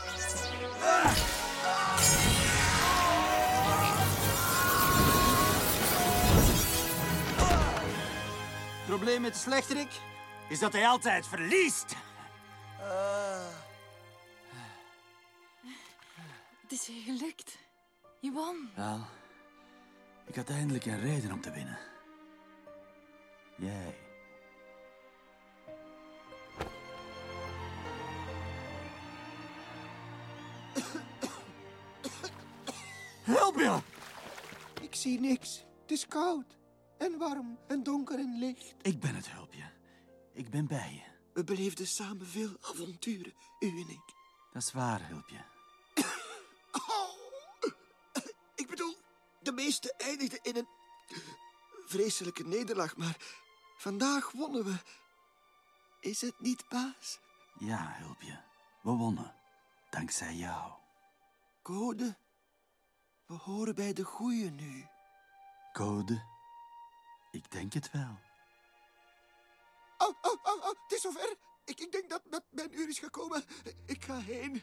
Probleem met de slechterik is dat hij altijd verliest. Uh... Het is je gelukt. Je won. Wel, ik had eindelijk een reden om te winnen. Jij. Help je! Ik zie niks. Het is koud. En warm. En donker en licht. Ik ben het hulpje. Ik ben bij je. We beleefden samen veel avonturen, u en ik. Dat is waar, hulpje. Oh. Ik bedoel, de meeste eindigden in een vreselijke nederlaag, maar vandaag wonnen we. Is het niet, baas? Ja, hulpje. We wonnen. Dankzij jou. Code, we horen bij de goeie nu. Code? Ik denk het wel. Oh, oh, oh, oh, het is zover. Ik, ik denk dat, dat mijn uur is gekomen. Ik ga heen.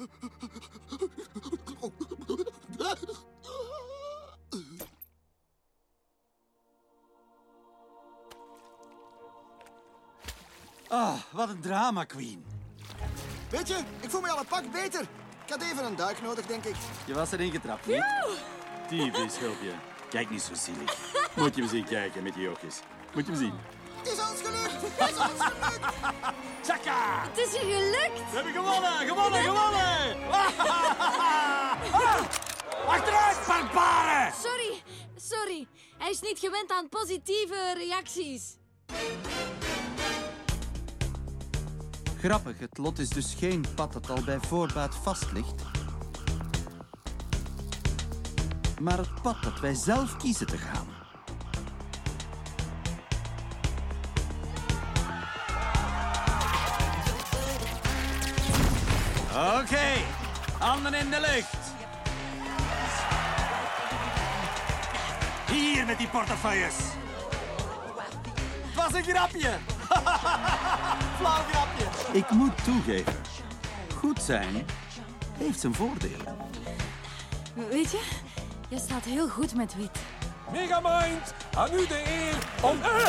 Oh, wat een drama, Queen. Weet je, ik voel me al een pak beter. Ik had even een duik nodig, denk ik. Je was erin getrapt, niet? Typisch, hulpje. Kijk niet zo zielig. Moet je me zien kijken met die oogjes. Moet je me zien. Het is ons gelukt! Het is ons gelukt! Tjaka! Het is je gelukt! We hebben gewonnen! Gewonnen! Gewonnen! Achteruit, barbaren! Sorry, sorry. Hij is niet gewend aan positieve reacties. Grappig, het lot is dus geen pad dat al bij voorbaat vast ligt. Maar het pad dat wij zelf kiezen te gaan. Oké, okay. Handen in de lucht. Hier met die portefeuilles. Het was een grapje. Flauw grapje. Ik moet toegeven, goed zijn heeft zijn voordelen. Weet je, je staat heel goed met wit. Megamind, aan u de eer om... Hé,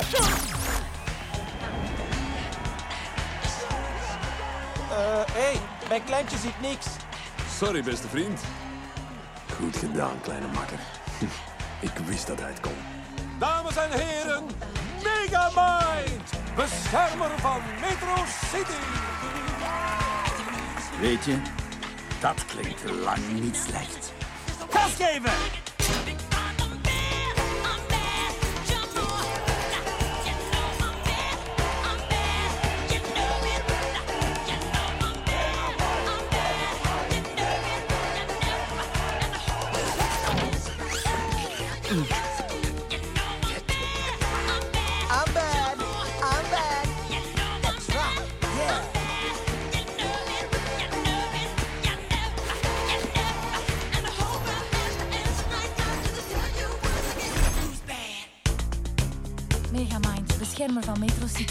uh, hey, mijn kleintje ziet niks. Sorry, beste vriend. Goed gedaan, kleine makker. Ik wist dat hij het kon. Dames en heren, Megamind, beschermer van Metro City. Weet je, dat klinkt lang niet slecht. Gas geven! I'm bad. I'm bad. That's right. Yeah. Megamind, beschermer van Metro City.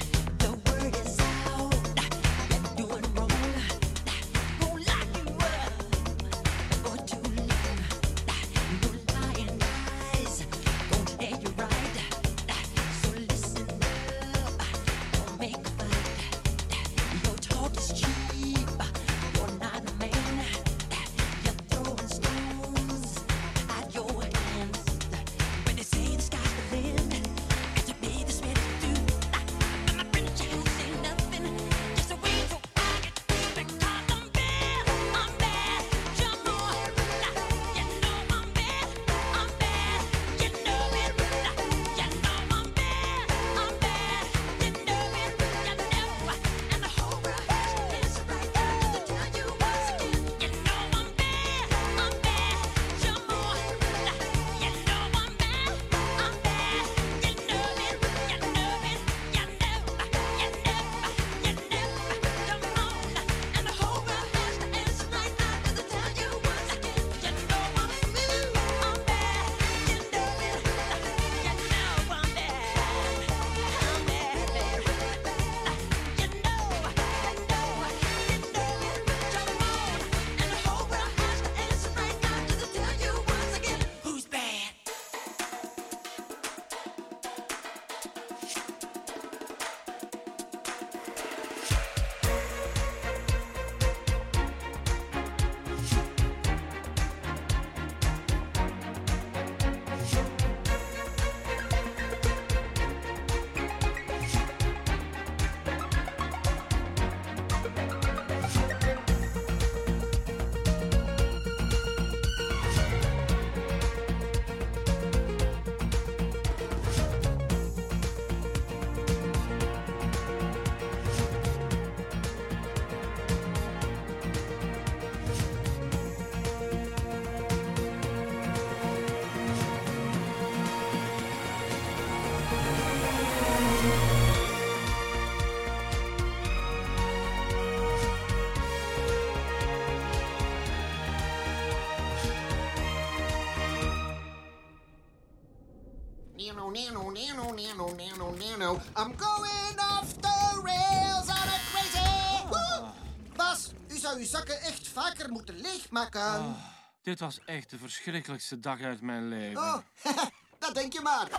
I'm going off the rails on a crazy... Woe! Bas, u zou uw zakken echt vaker moeten leegmaken. Oh, dit was echt de verschrikkelijkste dag uit mijn leven. Oh, dat denk je maar.